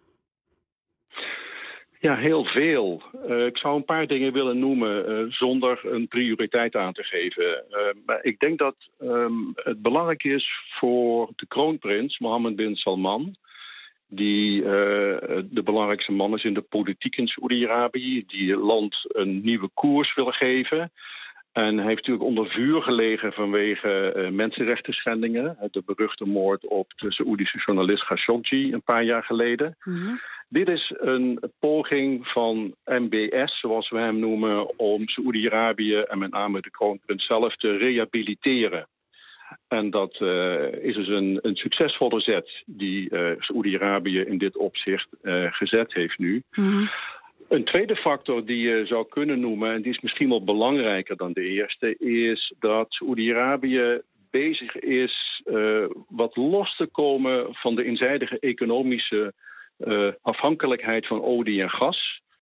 Ja, heel veel. Ik zou een paar dingen willen noemen zonder een prioriteit aan te geven. Maar ik denk dat het belangrijk is voor de kroonprins Mohammed bin Salman, die de belangrijkste man is in de politiek in Saoedi-Arabië, die het land een nieuwe koers wil geven. En hij heeft natuurlijk onder vuur gelegen vanwege mensenrechtenschendingen. De beruchte moord op de Saoedische journalist Khashoggi een paar jaar geleden. Mm-hmm. Dit is een poging van MBS, zoals we hem noemen, om Saoedi-Arabië en met name de kroonprins zelf te rehabiliteren. En dat is dus een succesvolle zet die Saoedi-Arabië in dit opzicht gezet heeft nu. Mm-hmm. Een tweede factor die je zou kunnen noemen, en die is misschien wel belangrijker dan de eerste, is dat Saoedi-Arabië bezig is wat los te komen van de eenzijdige economische afhankelijkheid van olie en gas.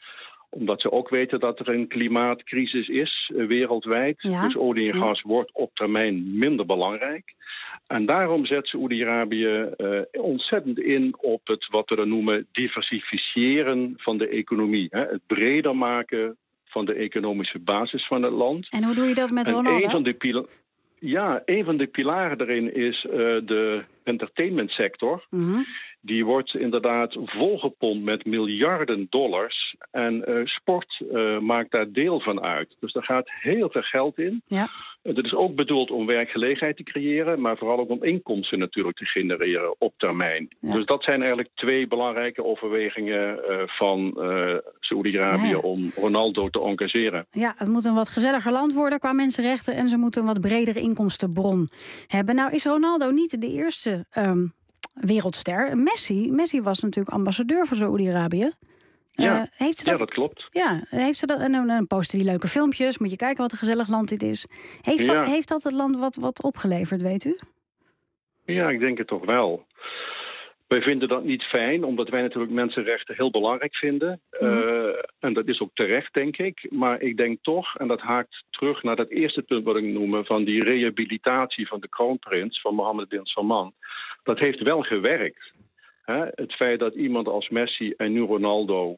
Omdat ze ook weten dat er een klimaatcrisis is wereldwijd. Ja. Dus olie en gas wordt op termijn minder belangrijk. En daarom zet Saoedi-Arabië ontzettend in op het wat we dan noemen diversifiëren van de economie. Hè? Het breder maken van de economische basis van het land. En hoe doe je dat met Ronaldo? Een van de pilaren daarin is de entertainmentsector. Mm-hmm. Die wordt inderdaad volgepompt met miljarden dollars. En sport maakt daar deel van uit. Dus daar gaat heel veel geld in. Ja. Dat is ook bedoeld om werkgelegenheid te creëren, maar vooral ook om inkomsten natuurlijk te genereren op termijn. Ja. Dus dat zijn eigenlijk 2 belangrijke overwegingen van Saoedi-Arabië om Ronaldo te engageren. Ja, het moet een wat gezelliger land worden qua mensenrechten en ze moeten een wat bredere inkomstenbron hebben. Nou is Ronaldo niet de eerste wereldster. Messi was natuurlijk ambassadeur voor Saoedi-Arabië. Dat klopt. Ja, heeft ze dat, en dan posten die leuke filmpjes. Moet je kijken wat een gezellig land dit is. Heeft dat het land wat opgeleverd, weet u? Ja, ik denk het toch wel. Wij vinden dat niet fijn, omdat wij natuurlijk mensenrechten heel belangrijk vinden. En dat is ook terecht, denk ik. Maar ik denk toch, en dat haakt terug naar dat eerste punt wat ik noemde, van die rehabilitatie van de kroonprins, van Mohammed bin Salman. Dat heeft wel gewerkt. Het feit dat iemand als Messi en nu Ronaldo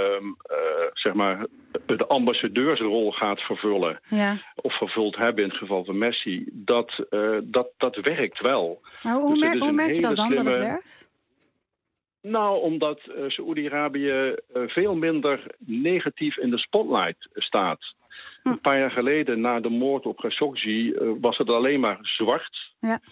de ambassadeursrol gaat vervullen. Ja. Of vervuld hebben in het geval van Messi. Dat werkt wel. Maar hoe merk je dat dan, dat het werkt? Nou, omdat Saoedi-Arabië veel minder negatief in de spotlight staat. Een paar jaar geleden, na de moord op Khashoggi, was het alleen maar zwart. Ja.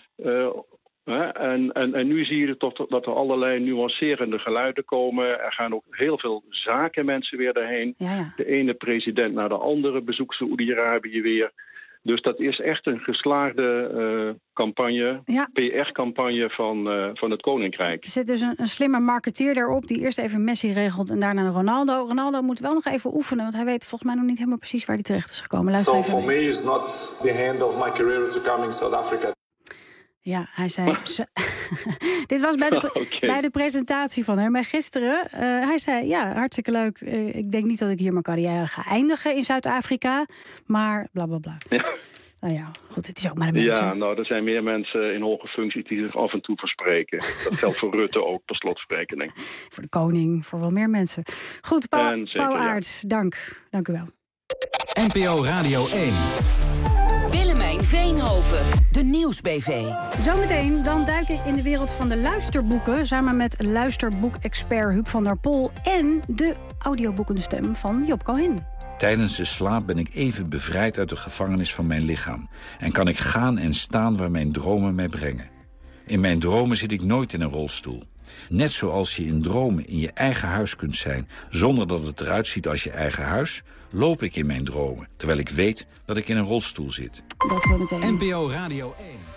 En nu zie je toch dat er allerlei nuancerende geluiden komen. Er gaan ook heel veel zakenmensen weer daarheen. Ja. De ene president naar de andere bezoekt Saoedi-Arabië weer. Dus dat is echt een geslaagde campagne, PR-campagne van het Koninkrijk. Er zit dus een slimme marketeer daarop die eerst even Messi regelt en daarna Ronaldo. Ronaldo moet wel nog even oefenen, want hij weet volgens mij nog niet helemaal precies waar hij terecht is gekomen. Luister even. For me is not the end of my career to come in South Africa. Ja, hij zei... Dit was bij de presentatie van hem. Maar gisteren, hij zei, ja, hartstikke leuk. Ik denk niet dat ik hier mijn carrière ga eindigen in Zuid-Afrika. Maar bla, bla, bla. Ja. Nou ja, goed, het is ook maar een mens. Ja, nou, er zijn meer mensen in hoge functies die zich af en toe verspreken. Dat geldt voor Rutte ook, per slotverrekening. Voor de koning, voor wel meer mensen. Goed, Paul Aerts, dank u wel. NPO Radio 1. Willemijn Veenhoven, de Nieuwsbv. Zometeen, dan duik ik in de wereld van de luisterboeken, samen met luisterboekexpert Huub van der Pol en de audioboekenstem van Job Cohen. Tijdens de slaap ben ik even bevrijd uit de gevangenis van mijn lichaam. En kan ik gaan en staan waar mijn dromen mij brengen. In mijn dromen zit ik nooit in een rolstoel. Net zoals je in dromen in je eigen huis kunt zijn, zonder dat het eruit ziet als je eigen huis, loop ik in mijn dromen, terwijl ik weet dat ik in een rolstoel zit. Dat zo meteen. NPO Radio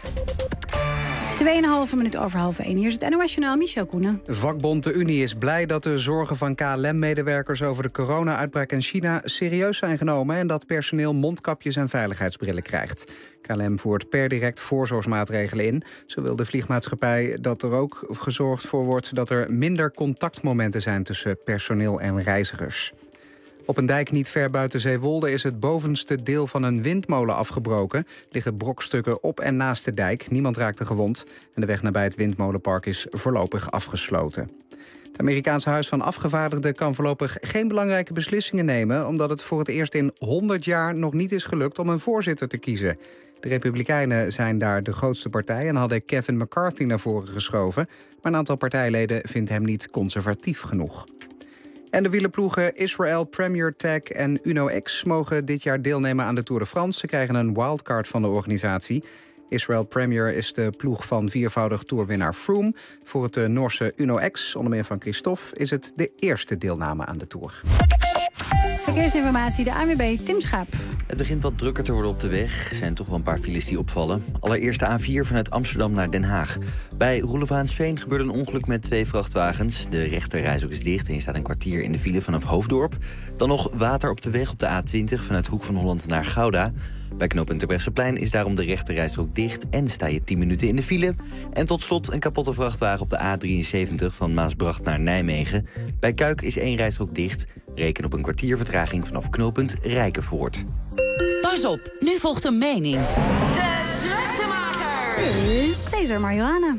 1. 2,5 minuut over 12:30. Hier is het NOS Journaal, Michel Koenen. Vakbond De Unie is blij dat de zorgen van KLM-medewerkers over de corona-uitbraak in China serieus zijn genomen en dat personeel mondkapjes en veiligheidsbrillen krijgt. KLM voert per direct voorzorgsmaatregelen in. Zo wil de vliegmaatschappij dat er ook gezorgd voor wordt dat er minder contactmomenten zijn tussen personeel en reizigers. Op een dijk niet ver buiten Zeewolde is het bovenste deel van een windmolen afgebroken. Liggen brokstukken op en naast de dijk. Niemand raakte gewond. En de weg nabij het windmolenpark is voorlopig afgesloten. Het Amerikaanse Huis van Afgevaardigden kan voorlopig geen belangrijke beslissingen nemen, omdat het voor het eerst in 100 jaar nog niet is gelukt om een voorzitter te kiezen. De Republikeinen zijn daar de grootste partij en hadden Kevin McCarthy naar voren geschoven. Maar een aantal partijleden vindt hem niet conservatief genoeg. En de wielerploegen Israel, Premier Tech en UnoX mogen dit jaar deelnemen aan de Tour de France. Ze krijgen een wildcard van de organisatie. Israel Premier is de ploeg van viervoudig toerwinnaar Froome. Voor het Noorse UnoX, onder meer van Christophe, is het de eerste deelname aan de Tour. Verkeersinformatie, de ANWB, Tim Schaap. Het begint wat drukker te worden op de weg. Er zijn toch wel een paar files die opvallen. Allereerst de A4 vanuit Amsterdam naar Den Haag. Bij Roelofaansveen gebeurde een ongeluk met 2 vrachtwagens. De rechterrijstrook is dicht en je staat een kwartier in de file vanaf Hoofddorp. Dan nog water op de weg op de A20 vanuit Hoek van Holland naar Gouda. Bij knooppunt Terbrechtseplein is daarom de rechterrijstrook dicht en sta je 10 minuten in de file. En tot slot een kapotte vrachtwagen op de A73 van Maasbracht naar Nijmegen. Bij Kuik is 1 rijstrook dicht. Reken op een kwartier vertraging vanaf knooppunt Rijkenvoort. Pas op, nu volgt een mening. De druktemaker! Cesar Marjolein.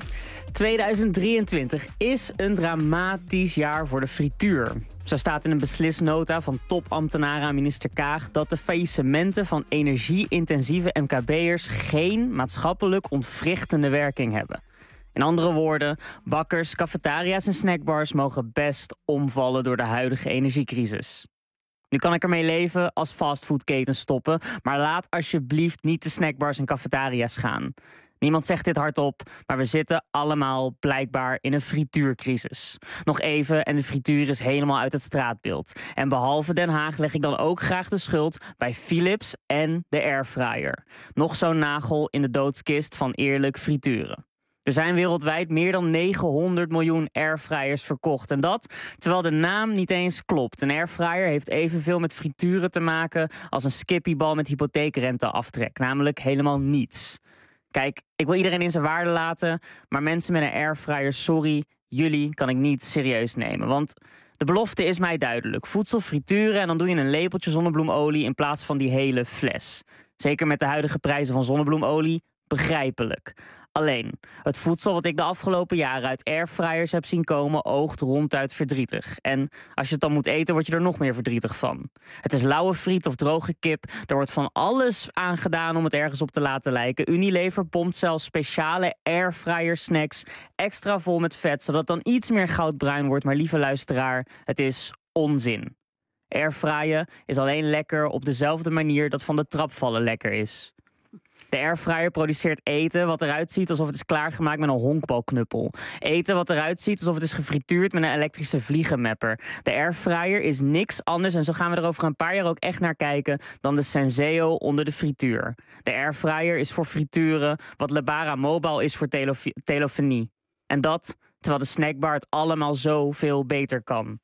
2023 is een dramatisch jaar voor de frituur. Zo staat in een beslisnota van topambtenaren aan minister Kaag dat de faillissementen van energie-intensieve MKB'ers geen maatschappelijk ontwrichtende werking hebben. In andere woorden, bakkers, cafetaria's en snackbars mogen best omvallen door de huidige energiecrisis. Nu kan ik ermee leven als fastfoodketens stoppen, maar laat alsjeblieft niet de snackbars en cafetaria's gaan. Niemand zegt dit hardop, maar we zitten allemaal blijkbaar in een frituurcrisis. Nog even en de frituur is helemaal uit het straatbeeld. En behalve Den Haag leg ik dan ook graag de schuld bij Philips en de airfryer. Nog zo'n nagel in de doodskist van eerlijk frituren. Er zijn wereldwijd meer dan 900 miljoen airfryers verkocht. En dat terwijl de naam niet eens klopt. Een airfryer heeft evenveel met frituren te maken als een skippiebal met hypotheekrenteaftrek. Namelijk helemaal niets. Kijk, ik wil iedereen in zijn waarde laten, maar mensen met een airfryer, sorry, jullie kan ik niet serieus nemen. Want de belofte is mij duidelijk. Voedsel frituren en dan doe je een lepeltje zonnebloemolie in plaats van die hele fles. Zeker met de huidige prijzen van zonnebloemolie, begrijpelijk. Alleen, het voedsel wat ik de afgelopen jaren uit airfryers heb zien komen oogt ronduit verdrietig. En als je het dan moet eten, word je er nog meer verdrietig van. Het is lauwe friet of droge kip. Er wordt van alles aan gedaan om het ergens op te laten lijken. Unilever pompt zelfs speciale airfryer snacks extra vol met vet, zodat het dan iets meer goudbruin wordt. Maar lieve luisteraar, het is onzin. Airfryen is alleen lekker op dezelfde manier dat van de trap vallen lekker is. De airfryer produceert eten wat eruit ziet alsof het is klaargemaakt met een honkbalknuppel. Eten wat eruit ziet alsof het is gefrituurd met een elektrische vliegenmapper. De airfryer is niks anders, en zo gaan we er over een paar jaar ook echt naar kijken, dan de Senseo onder de frituur. De airfryer is voor frituren wat Lebara Mobile is voor telefonie. En dat terwijl de snackbar het allemaal zoveel beter kan.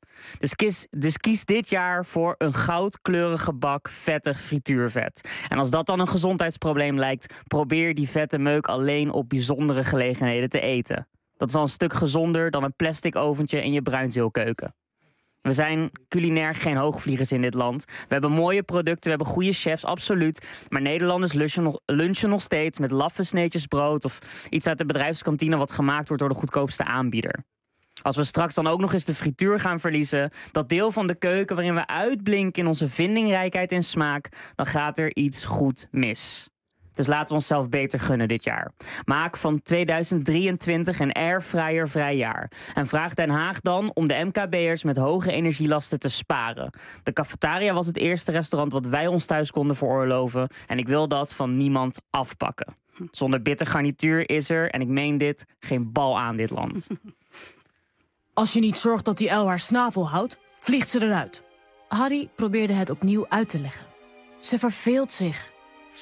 Dus kies dit jaar voor een goudkleurige bak vettig frituurvet. En als dat dan een gezondheidsprobleem lijkt, probeer die vette meuk alleen op bijzondere gelegenheden te eten. Dat is al een stuk gezonder dan een plastic oventje in je bruinzeelkeuken. We zijn culinair geen hoogvliegers in dit land. We hebben mooie producten, we hebben goede chefs, absoluut. Maar Nederlanders lunchen nog steeds met laffe sneetjes brood of iets uit de bedrijfskantine wat gemaakt wordt door de goedkoopste aanbieder. Als we straks dan ook nog eens de frituur gaan verliezen, dat deel van de keuken waarin we uitblinken in onze vindingrijkheid en smaak, dan gaat er iets goed mis. Dus laten we onszelf beter gunnen dit jaar. Maak van 2023 een airfryer-vrij jaar. En vraag Den Haag dan om de MKB'ers met hoge energielasten te sparen. De cafetaria was het eerste restaurant wat wij ons thuis konden veroorloven. En ik wil dat van niemand afpakken. Zonder bitter garnituur is er, en ik meen dit, geen bal aan dit land. Als je niet zorgt dat die uil haar snavel houdt, vliegt ze eruit. Harry probeerde het opnieuw uit te leggen. Ze verveelt zich.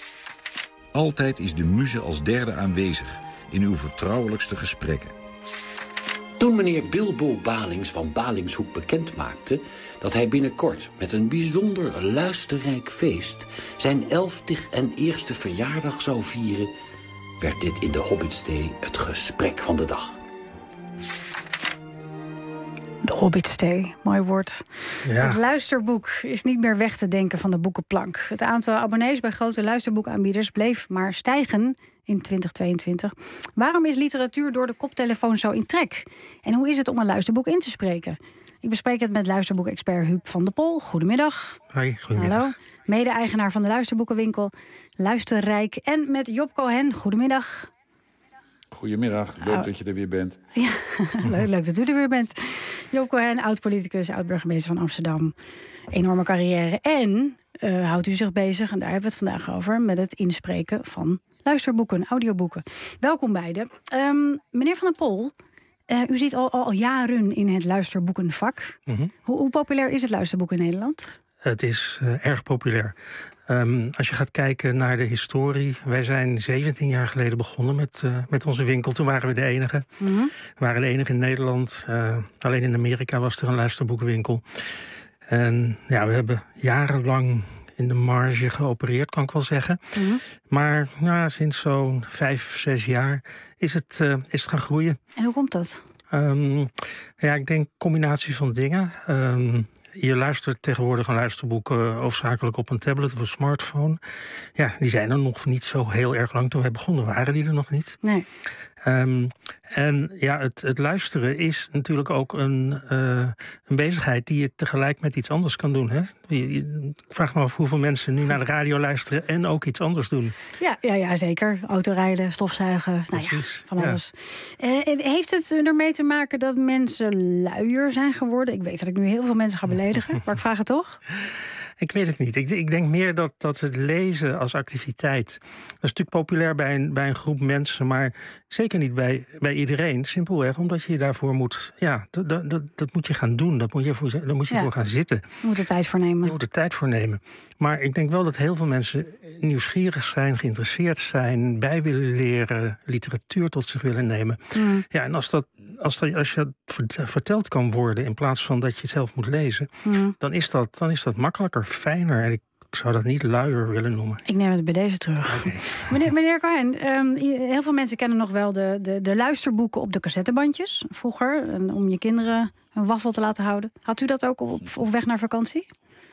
Altijd is de muze als derde aanwezig in uw vertrouwelijkste gesprekken. Toen meneer Bilbo Balings van Balingshoek bekend maakte dat hij binnenkort met een bijzonder luisterrijk feest zijn 11e en eerste verjaardag zou vieren, werd dit in de Hobbitstee het gesprek van de dag. De Hobbitstee, mooi woord. Ja. Het luisterboek is niet meer weg te denken van de boekenplank. Het aantal abonnees bij grote luisterboekaanbieders bleef maar stijgen in 2022. Waarom is literatuur door de koptelefoon zo in trek? En hoe is het om een luisterboek in te spreken? Ik bespreek het met luisterboekexpert Huub van der Pol. Goedemiddag. Hoi, goedemiddag. Hallo. Mede-eigenaar van de luisterboekenwinkel Luisterrijk. En met Job Cohen. Goedemiddag. Goedemiddag, leuk dat je er weer bent. Ja, leuk dat u er weer bent. Job Cohen, oud-politicus, oud-burgemeester van Amsterdam. Enorme carrière. En houdt u zich bezig, en daar hebben we het vandaag over, met het inspreken van luisterboeken, audioboeken. Welkom beiden. Meneer Van der Pol, u zit al jaren in het luisterboekenvak. Mm-hmm. Hoe populair is het luisterboek in Nederland? Het is erg populair. Als je gaat kijken naar de historie, wij zijn 17 jaar geleden begonnen met onze winkel. Toen waren we de enige. Mm-hmm. We waren de enige in Nederland. Alleen in Amerika was er een luisterboekenwinkel. En ja, we hebben jarenlang in de marge geopereerd, kan ik wel zeggen. Mm-hmm. Maar sinds zo'n 5-6 jaar is het gaan groeien. En hoe komt dat? Ik denk een combinatie van dingen. je luistert tegenwoordig een luisterboek hoofdzakelijk op een tablet of een smartphone. Ja, die zijn er nog niet zo heel erg lang. Toen wij begonnen waren die er nog niet. Nee. En ja, het luisteren is natuurlijk ook een bezigheid die je tegelijk met iets anders kan doen. Hè? Ik vraag me af hoeveel mensen nu naar de radio luisteren en ook iets anders doen. Ja, zeker. Autorijden, stofzuigen, van alles. Ja. Heeft het ermee te maken dat mensen luier zijn geworden? Ik weet dat ik nu heel veel mensen ga beledigen, maar ik vraag het toch? Ik weet het niet. Ik denk meer dat het lezen als activiteit... dat is natuurlijk populair bij een groep mensen... maar zeker niet bij iedereen. Simpelweg omdat je daarvoor moet... Ja, dat moet je gaan doen. Daar moet je voor gaan zitten. Je moet er tijd voor nemen. Maar ik denk wel dat heel veel mensen nieuwsgierig zijn... geïnteresseerd zijn, bij willen leren... literatuur tot zich willen nemen. Ja, en als je verteld kan worden... in plaats van dat je het zelf moet lezen... dan is dat makkelijker, fijner. En ik zou dat niet luier willen noemen. Ik neem het bij deze terug. Okay. Meneer Cohen, heel veel mensen kennen nog wel de luisterboeken op de cassettebandjes. Vroeger, om je kinderen een waffel te laten houden. Had u dat ook op weg naar vakantie?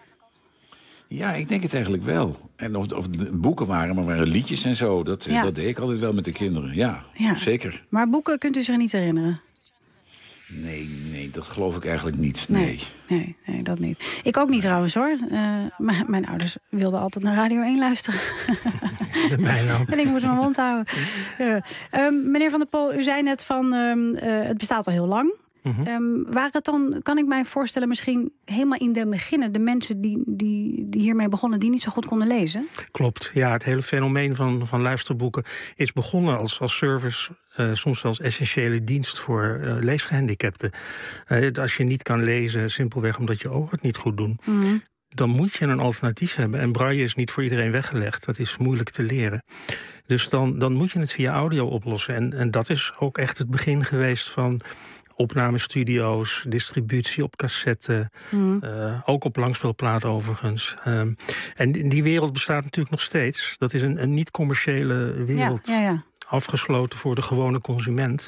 Ja, ik denk het eigenlijk wel. En of de boeken waren liedjes en zo. Dat deed ik altijd wel met de kinderen. Ja, zeker. Maar boeken kunt u zich niet herinneren? Nee, dat geloof ik eigenlijk niet. Nee, dat niet. Ik ook niet trouwens hoor. Mijn ouders wilden altijd naar Radio 1 luisteren. En ik moest mijn mond houden. Meneer Van der Pol, u zei net van het bestaat al heel lang. Waren het dan, kan ik mij voorstellen, misschien helemaal in den beginnen... de mensen die hiermee begonnen, die niet zo goed konden lezen? Klopt, ja. Het hele fenomeen van luisterboeken is begonnen als service... soms wel als essentiële dienst voor leesgehandicapten. Als je niet kan lezen, simpelweg omdat je ogen het niet goed doen... dan moet je een alternatief hebben. En braille is niet voor iedereen weggelegd. Dat is moeilijk te leren. Dus dan moet je het via audio oplossen. En dat is ook echt het begin geweest van... opnamestudio's, distributie op cassette, ook op langspeelplaat overigens. En die wereld bestaat natuurlijk nog steeds. Dat is een niet-commerciële wereld. Ja. Afgesloten voor de gewone consument.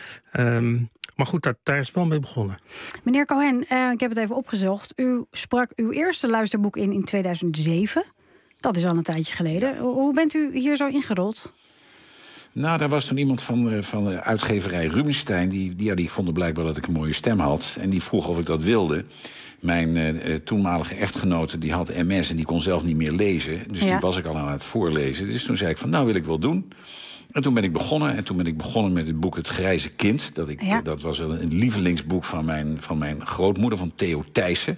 Maar goed, daar is het wel mee begonnen. Meneer Cohen, ik heb het even opgezocht. U sprak uw eerste luisterboek in 2007. Dat is al een tijdje geleden. Hoe bent u hier zo ingerold? Nou, daar was toen iemand van de uitgeverij Rubinstein... die vond blijkbaar dat ik een mooie stem had. En die vroeg of ik dat wilde. Mijn toenmalige echtgenote die had MS en die kon zelf niet meer lezen. Dus die was ik al aan het voorlezen. Dus toen zei ik van, nou wil ik wel doen. En toen ben ik begonnen. En toen ben ik begonnen met het boek Het Grijze Kind. Dat was een lievelingsboek van mijn grootmoeder, van Theo Thijssen.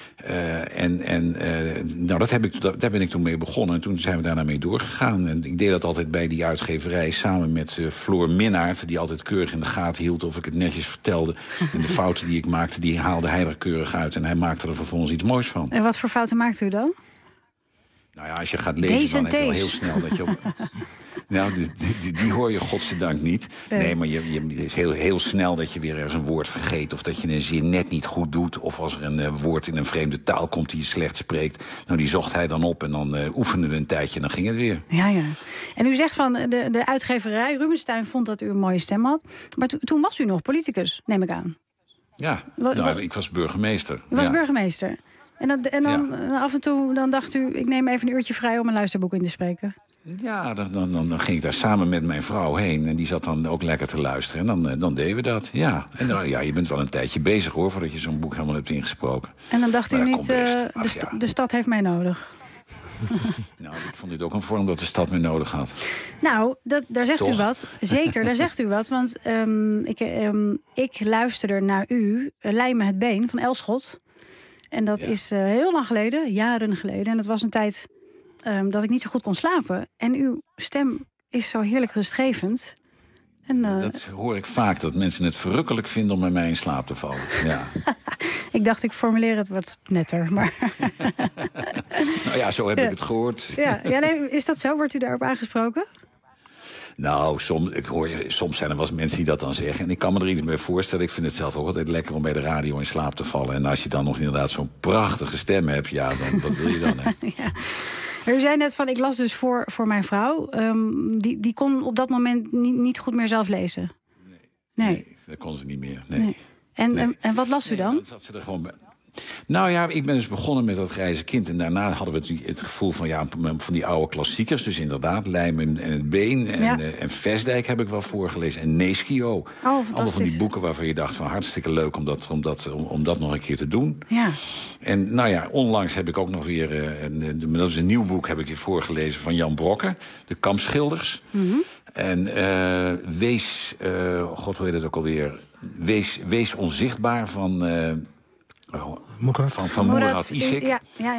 Daar ben ik toen mee begonnen. En toen zijn we daarna mee doorgegaan. En ik deed dat altijd bij die uitgeverij samen met Floor Minnaert... die altijd keurig in de gaten hield of ik het netjes vertelde. En de fouten die ik maakte, die haalde hij er keurig uit. En hij maakte er vervolgens iets moois van. En wat voor fouten maakte u dan? Nou ja, als je gaat lezen, dan heb je wel heel snel dat je op... Nou, die hoor je godzijdank niet. Nee, maar het is heel snel dat je weer ergens een woord vergeet... of dat je een zin net niet goed doet... of als er een woord in een vreemde taal komt die je slecht spreekt... nou, die zocht hij dan op en dan oefenden we een tijdje en dan ging het weer. Ja. En u zegt van de uitgeverij Rubinstein vond dat u een mooie stem had... maar toen was u nog politicus, neem ik aan. Ja, ik was burgemeester. U was burgemeester. En dan af en toe dan dacht u, ik neem even een uurtje vrij om een luisterboek in te spreken. Ja, dan ging ik daar samen met mijn vrouw heen. En die zat dan ook lekker te luisteren. En dan deden we dat, ja. En je bent wel een tijdje bezig, hoor... voordat je zo'n boek helemaal hebt ingesproken. En dan dacht u niet, de stad heeft mij nodig. Nou, ik vond dit ook een vorm dat de stad mij nodig had. Nou, daar zegt u wat. Zeker, daar zegt u wat. Want ik luisterde naar u, Lei me het been, van Elschot... En dat is heel lang geleden, jaren geleden. En dat was een tijd dat ik niet zo goed kon slapen. En uw stem is zo heerlijk rustgevend. En, dat hoor ik vaak, dat mensen het verrukkelijk vinden om bij mij in slaap te vallen. Ja. Ik dacht, ik formuleer het wat netter. Maar nou ja, zo heb ik het gehoord. Nee, is dat zo? Wordt u daarop aangesproken? Nou, soms zijn er wel eens mensen die dat dan zeggen. En ik kan me er iets bij voorstellen. Ik vind het zelf ook altijd lekker om bij de radio in slaap te vallen. En als je dan nog inderdaad zo'n prachtige stem hebt... ja, dan wat wil je dan, hè? Ja. U zei net van, ik las dus voor mijn vrouw. Die kon op dat moment niet goed meer zelf lezen. Nee, dat kon ze niet meer. Nee. En wat las u dan? Dan zat ze er gewoon bij. Nou ja, ik ben dus begonnen met dat Grijze Kind. En daarna hadden we het gevoel van die oude klassiekers. Dus inderdaad, Lijm en het Been. En Vestdijk heb ik wel voorgelezen. En Neschio. Allemaal van die boeken waarvan je dacht van hartstikke leuk om dat nog een keer te doen. Ja. En nou ja, onlangs heb ik ook nog weer... dat is een nieuw boek, heb ik hier voorgelezen van Jan Brokke. De Kampschilders. Mm-hmm. En God, hoe heet het ook alweer? Wees onzichtbaar van Murat Isik.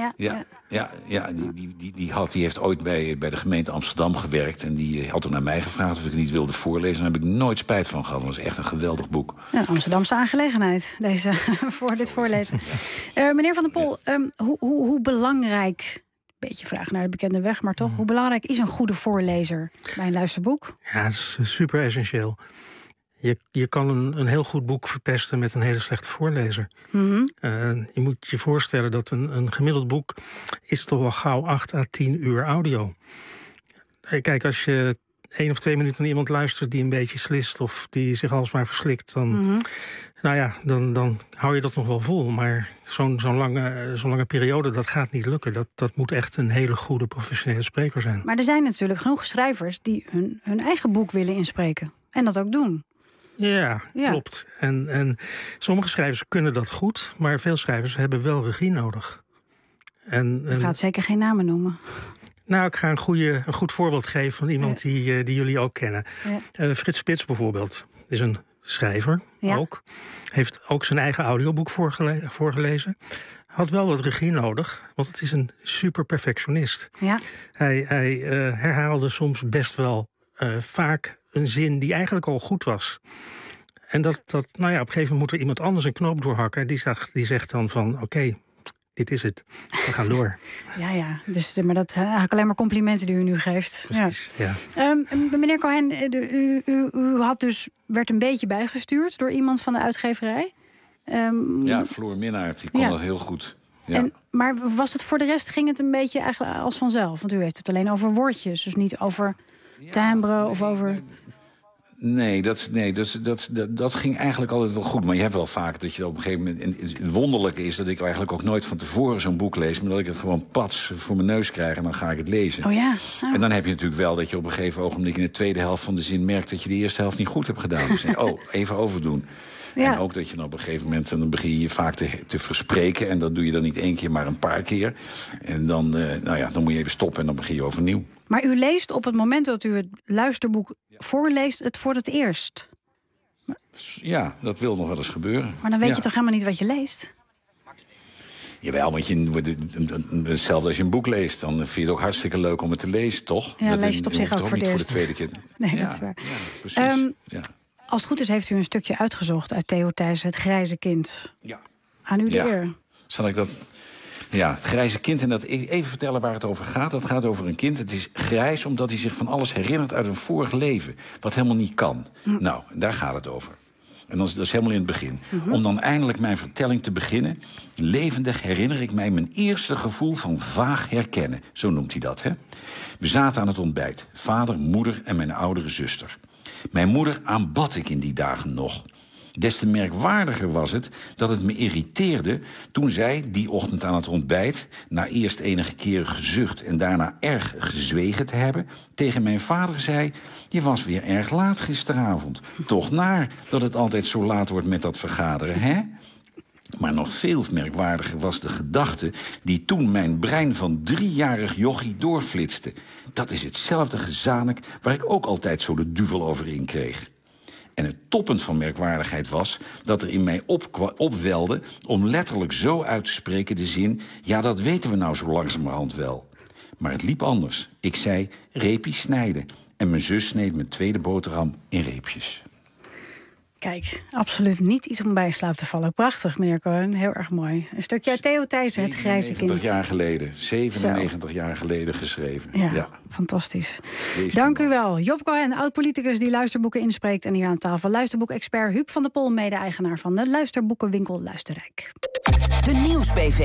Die heeft ooit bij de gemeente Amsterdam gewerkt. En die had toen naar mij gevraagd of ik het niet wilde voorlezen. Daar heb ik nooit spijt van gehad. Dat was echt een geweldig boek. Ja, Amsterdamse aangelegenheid, voor dit voorlezen. Meneer Van der Pol, hoe belangrijk... Beetje vraag naar de bekende weg, maar toch, hoe belangrijk is een goede voorlezer bij een luisterboek? Ja, het is super essentieel. Je kan een heel goed boek verpesten met een hele slechte voorlezer. Mm-hmm. Je moet je voorstellen dat een gemiddeld boek is toch wel gauw 8 à 10 uur audio. Kijk, als je 1 of 2 minuten naar iemand luistert die een beetje slist of die zich alsmaar verslikt, dan... Mm-hmm. Nou ja, dan hou je dat nog wel vol. Maar zo'n lange periode, dat gaat niet lukken. Dat moet echt een hele goede professionele spreker zijn. Maar er zijn natuurlijk genoeg schrijvers die hun eigen boek willen inspreken. En dat ook doen. Ja, klopt. En sommige schrijvers kunnen dat goed. Maar veel schrijvers hebben wel regie nodig. Je gaat zeker geen namen noemen. Nou, ik ga een goed voorbeeld geven van iemand die jullie ook kennen. Ja. Frits Spits bijvoorbeeld is een schrijver ook. Heeft ook zijn eigen audioboek voorgelezen. Had wel wat regie nodig, want het is een super perfectionist. Ja. Hij herhaalde soms best wel vaak een zin die eigenlijk al goed was. En nou ja, op een gegeven moment moet er iemand anders een knoop doorhakken. Die zegt dan van, oké, dit is het. We gaan door. Maar dat zijn eigenlijk alleen maar complimenten die u nu geeft. Precies, ja. Meneer Cohen, u werd een beetje bijgestuurd door iemand van de uitgeverij. Floor Minnaert, die kon dat heel goed. Ja. Maar was het voor de rest, ging het een beetje eigenlijk als vanzelf? Want u heeft het alleen over woordjes, dus niet over timbre of over... Nee, dat ging eigenlijk altijd wel goed. Maar je hebt wel vaak dat je op een gegeven moment... Het wonderlijke is dat ik eigenlijk ook nooit van tevoren zo'n boek lees... maar dat ik het gewoon pats voor mijn neus krijg en dan ga ik het lezen. Oh ja. Oh. En dan heb je natuurlijk wel dat je op een gegeven ogenblik... in de tweede helft van de zin merkt dat je de eerste helft niet goed hebt gedaan. Dus even overdoen. Ja. En ook dat je dan op een gegeven moment... dan begin je vaak te verspreken. En dat doe je dan niet 1 keer, maar een paar keer. En dan moet je even stoppen en dan begin je overnieuw. Maar u leest op het moment dat u het luisterboek voorleest... het voor het eerst? Ja, dat wil nog wel eens gebeuren. Maar dan weet je toch helemaal niet wat je leest? Jawel, want hetzelfde als je een boek leest... dan vind je het ook hartstikke leuk om het te lezen, toch? Ja, lees het op zich ook voor de eerste. Voor de tweede keer. Nee, dat is waar. Ja, precies. Als het goed is, heeft u een stukje uitgezocht uit Theo Thijssen, Het Grijze Kind. Ja. Aan u de eer. Zal ik dat... Ja, Het Grijze Kind. En dat even vertellen waar het over gaat. Dat gaat over een kind. Het is grijs omdat hij zich van alles herinnert uit een vorig leven. Wat helemaal niet kan. Nou, daar gaat het over. En dat is helemaal in het begin. Om dan eindelijk mijn vertelling te beginnen... levendig herinner ik mij mijn eerste gevoel van vaag herkennen. Zo noemt hij dat, hè? We zaten aan het ontbijt. Vader, moeder en mijn oudere zuster. Mijn moeder aanbad ik in die dagen nog. Des te merkwaardiger was het dat het me irriteerde... toen zij die ochtend aan het ontbijt... na eerst enige keren gezucht en daarna erg gezwegen te hebben... tegen mijn vader zei... je was weer erg laat gisteravond. Toch naar dat het altijd zo laat wordt met dat vergaderen, hè? Maar nog veel merkwaardiger was de gedachte... die toen mijn brein van 3-jarig jochie doorflitste. Dat is hetzelfde gezanik waar ik ook altijd zo de duvel over in kreeg. En het toppunt van merkwaardigheid was dat er in mij opwelde... om letterlijk zo uit te spreken de zin... ja, dat weten we nou zo langzamerhand wel. Maar het liep anders. Ik zei reepjes snijden. En mijn zus sneed mijn tweede boterham in reepjes. Kijk, absoluut niet iets om bij in slaap te vallen. Prachtig, meneer Cohen. Heel erg mooi. Een stukje uit Theo Thijssen, Het Grijze Kind. 97 jaar geleden. 97 jaar geleden geschreven. Ja, fantastisch. Dank u wel. Job Cohen, oud-politicus die luisterboeken inspreekt. En hier aan tafel luisterboek-expert Huub van der Pol... mede-eigenaar van de luisterboekenwinkel Luisterrijk. De Nieuwsbv.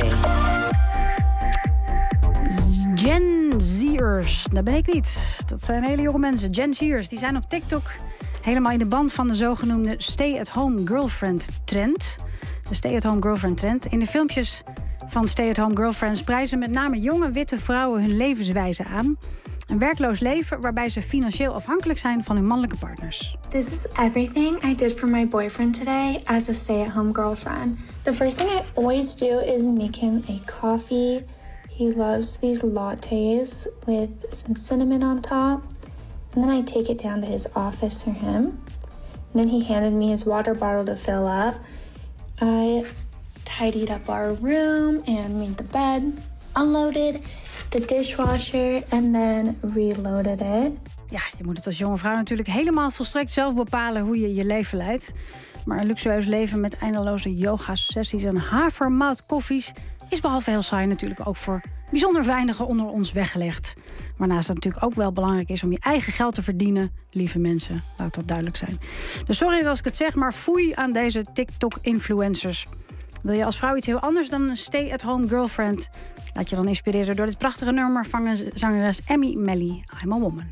Gen Z'ers, dat ben ik niet. Dat zijn hele jonge mensen. Gen Z'ers, die zijn op TikTok... helemaal in de band van de zogenoemde stay-at-home girlfriend trend. de stay-at-home girlfriend trend. In de filmpjes van stay-at-home girlfriends prijzen met name jonge witte vrouwen hun levenswijze aan. Een werkloos leven waarbij ze financieel afhankelijk zijn van hun mannelijke partners. This is everything I did for my boyfriend today as a stay-at-home girlfriend. The first thing I always do is make him a coffee. He loves these lattes with some cinnamon on top. And then I take it down to his office for him. And then he handed me his water bottle to fill up. I tidied up our room and made the bed, unloaded the dishwasher and then reloaded it. Ja, je moet het als jonge vrouw natuurlijk helemaal volstrekt zelf bepalen hoe je je leven leidt. Maar een luxueus leven met eindeloze yoga-sessies en havermoutkoffies is behalve heel saai natuurlijk ook voor bijzonder weinigen onder ons weggelegd. Waarnaast het natuurlijk ook wel belangrijk is om je eigen geld te verdienen. Lieve mensen, laat dat duidelijk zijn. Dus sorry als ik het zeg, maar foei aan deze TikTok-influencers. Wil je als vrouw iets heel anders dan een stay-at-home girlfriend? Laat je dan inspireren door dit prachtige nummer van zangeres Emmy Melly, I'm a Woman.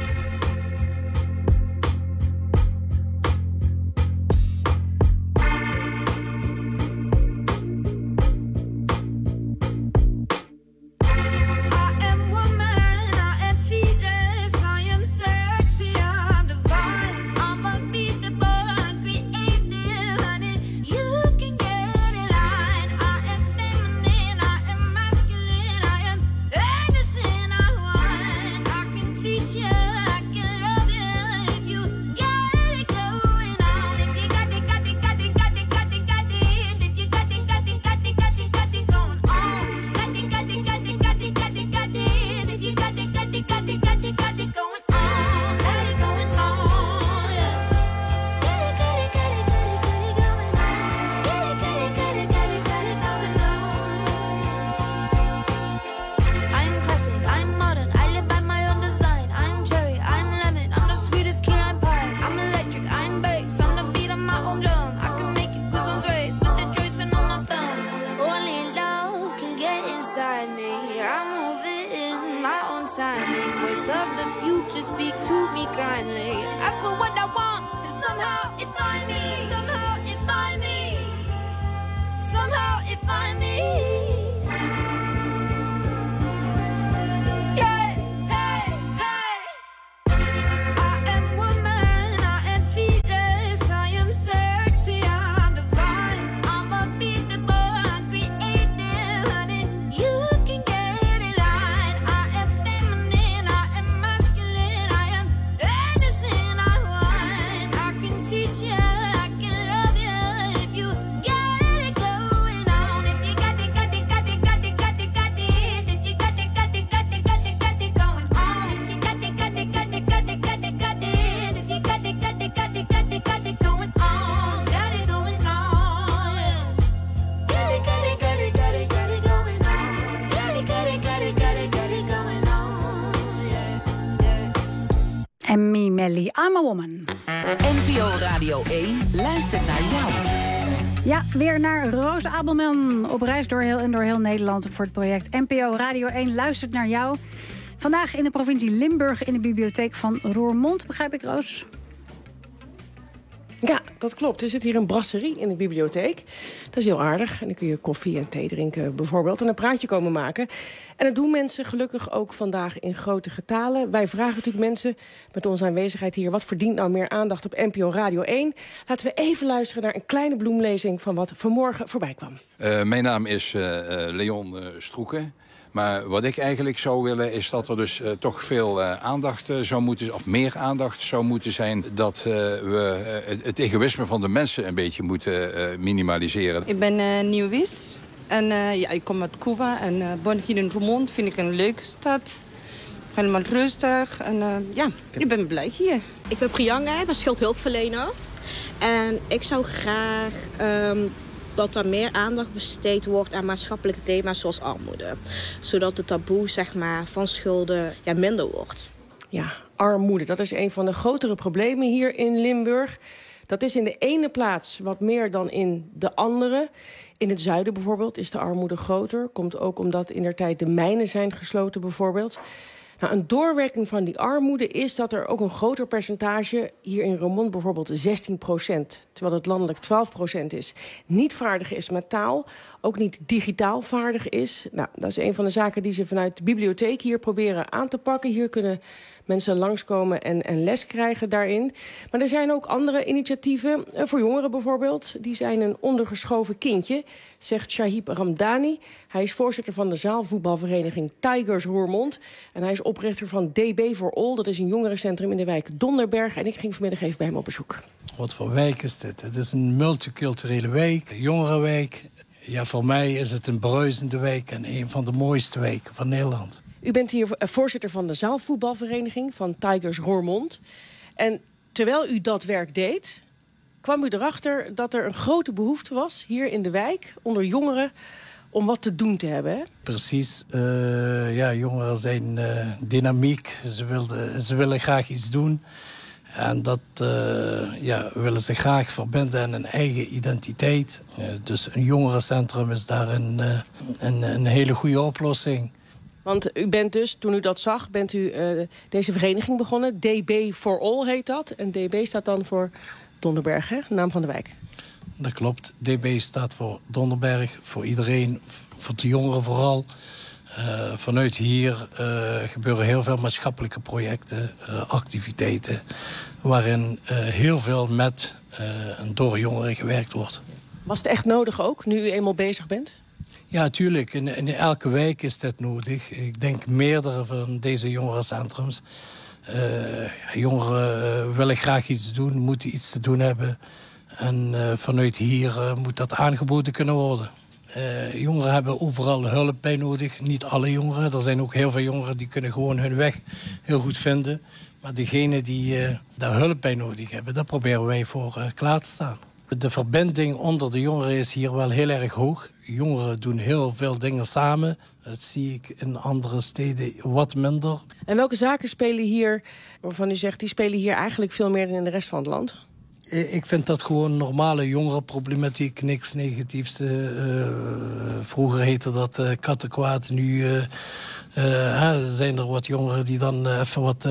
Emmy Melly, I'm a Woman. NPO Radio 1 luistert naar jou. Ja, weer naar Roos Abelman op reis door heel Nederland voor het project NPO Radio 1 luistert naar jou. Vandaag in de provincie Limburg in de bibliotheek van Roermond, begrijp ik, Roos? Ja, dat klopt. Er zit hier een brasserie in de bibliotheek. Dat is heel aardig. En dan kun je koffie en thee drinken bijvoorbeeld. En een praatje komen maken. En dat doen mensen gelukkig ook vandaag in grote getalen. Wij vragen natuurlijk mensen met onze aanwezigheid hier... wat verdient nou meer aandacht op NPO Radio 1? Laten we even luisteren naar een kleine bloemlezing... van wat vanmorgen voorbij kwam. Mijn naam is Leon Stroeken. Maar wat ik eigenlijk zou willen is dat er dus toch veel aandacht zou moeten... of meer aandacht zou moeten zijn... dat we het egoïsme van de mensen een beetje moeten minimaliseren. Ik ben nieuwist en ik kom uit Cuba. En woon hier in Roermond, vind ik een leuke stad. Helemaal rustig en ik ben blij hier. Ik ben Priyanka, ik ben schuldhulpverlener. En ik zou graag... dat er meer aandacht besteed wordt aan maatschappelijke thema's zoals armoede. Zodat het taboe van schulden minder wordt. Ja, armoede, dat is een van de grotere problemen hier in Limburg. Dat is in de ene plaats wat meer dan in de andere. In het zuiden bijvoorbeeld is de armoede groter. Komt ook omdat indertijd de mijnen zijn gesloten bijvoorbeeld. Nou, een doorwerking van die armoede is dat er ook een groter percentage... hier in Roermond bijvoorbeeld 16%, terwijl het landelijk 12% is... niet vaardig is met taal, ook niet digitaal vaardig is. Nou, dat is een van de zaken die ze vanuit de bibliotheek hier proberen aan te pakken. Hier kunnen mensen langskomen en les krijgen daarin. Maar er zijn ook andere initiatieven, voor jongeren bijvoorbeeld. Die zijn een ondergeschoven kindje, zegt Shahib Ramdani. Hij is voorzitter van de zaalvoetbalvereniging Tigers Roermond. En hij is oprichter van DB for All. Dat is een jongerencentrum in de wijk Donderberg. En ik ging vanmiddag even bij hem op bezoek. Wat voor wijk is dit? Het is een multiculturele wijk, een jongerenwijk. Ja, voor mij is het een bruisende wijk en een van de mooiste wijken van Nederland. U bent hier voorzitter van de zaalvoetbalvereniging van Tigers Roermond. En terwijl u dat werk deed, kwam u erachter dat er een grote behoefte was hier in de wijk onder jongeren om wat te doen te hebben. Hè? Precies. Jongeren zijn dynamiek. Ze willen graag iets doen. En dat willen ze graag verbinden aan een eigen identiteit. Dus een jongerencentrum is daar een hele goede oplossing. Want u bent dus, toen u dat zag, bent u deze vereniging begonnen. DB for All heet dat. En DB staat dan voor Donderberg, hè? De naam van de wijk. Dat klopt. DB staat voor Donderberg, voor iedereen, voor de jongeren vooral. Vanuit hier gebeuren heel veel maatschappelijke projecten, activiteiten... waarin heel veel met en door jongeren gewerkt wordt. Was het echt nodig ook, nu u eenmaal bezig bent? Ja, natuurlijk. In elke wijk is dat nodig. Ik denk meerdere van deze jongerencentrums. Jongeren willen graag iets doen, moeten iets te doen hebben. En vanuit hier moet dat aangeboden kunnen worden. Jongeren hebben overal hulp bij nodig. Niet alle jongeren. Er zijn ook heel veel jongeren die kunnen gewoon hun weg heel goed vinden. Maar degenen die daar hulp bij nodig hebben, daar proberen wij voor klaar te staan. De verbinding onder de jongeren is hier wel heel erg hoog. Jongeren doen heel veel dingen samen. Dat zie ik in andere steden wat minder. En welke zaken spelen hier, waarvan u zegt, die spelen hier eigenlijk veel meer dan in de rest van het land? Ik vind dat gewoon normale jongerenproblematiek, niks negatiefs. Vroeger heette dat kattenkwaad. Nu zijn er wat jongeren die dan even wat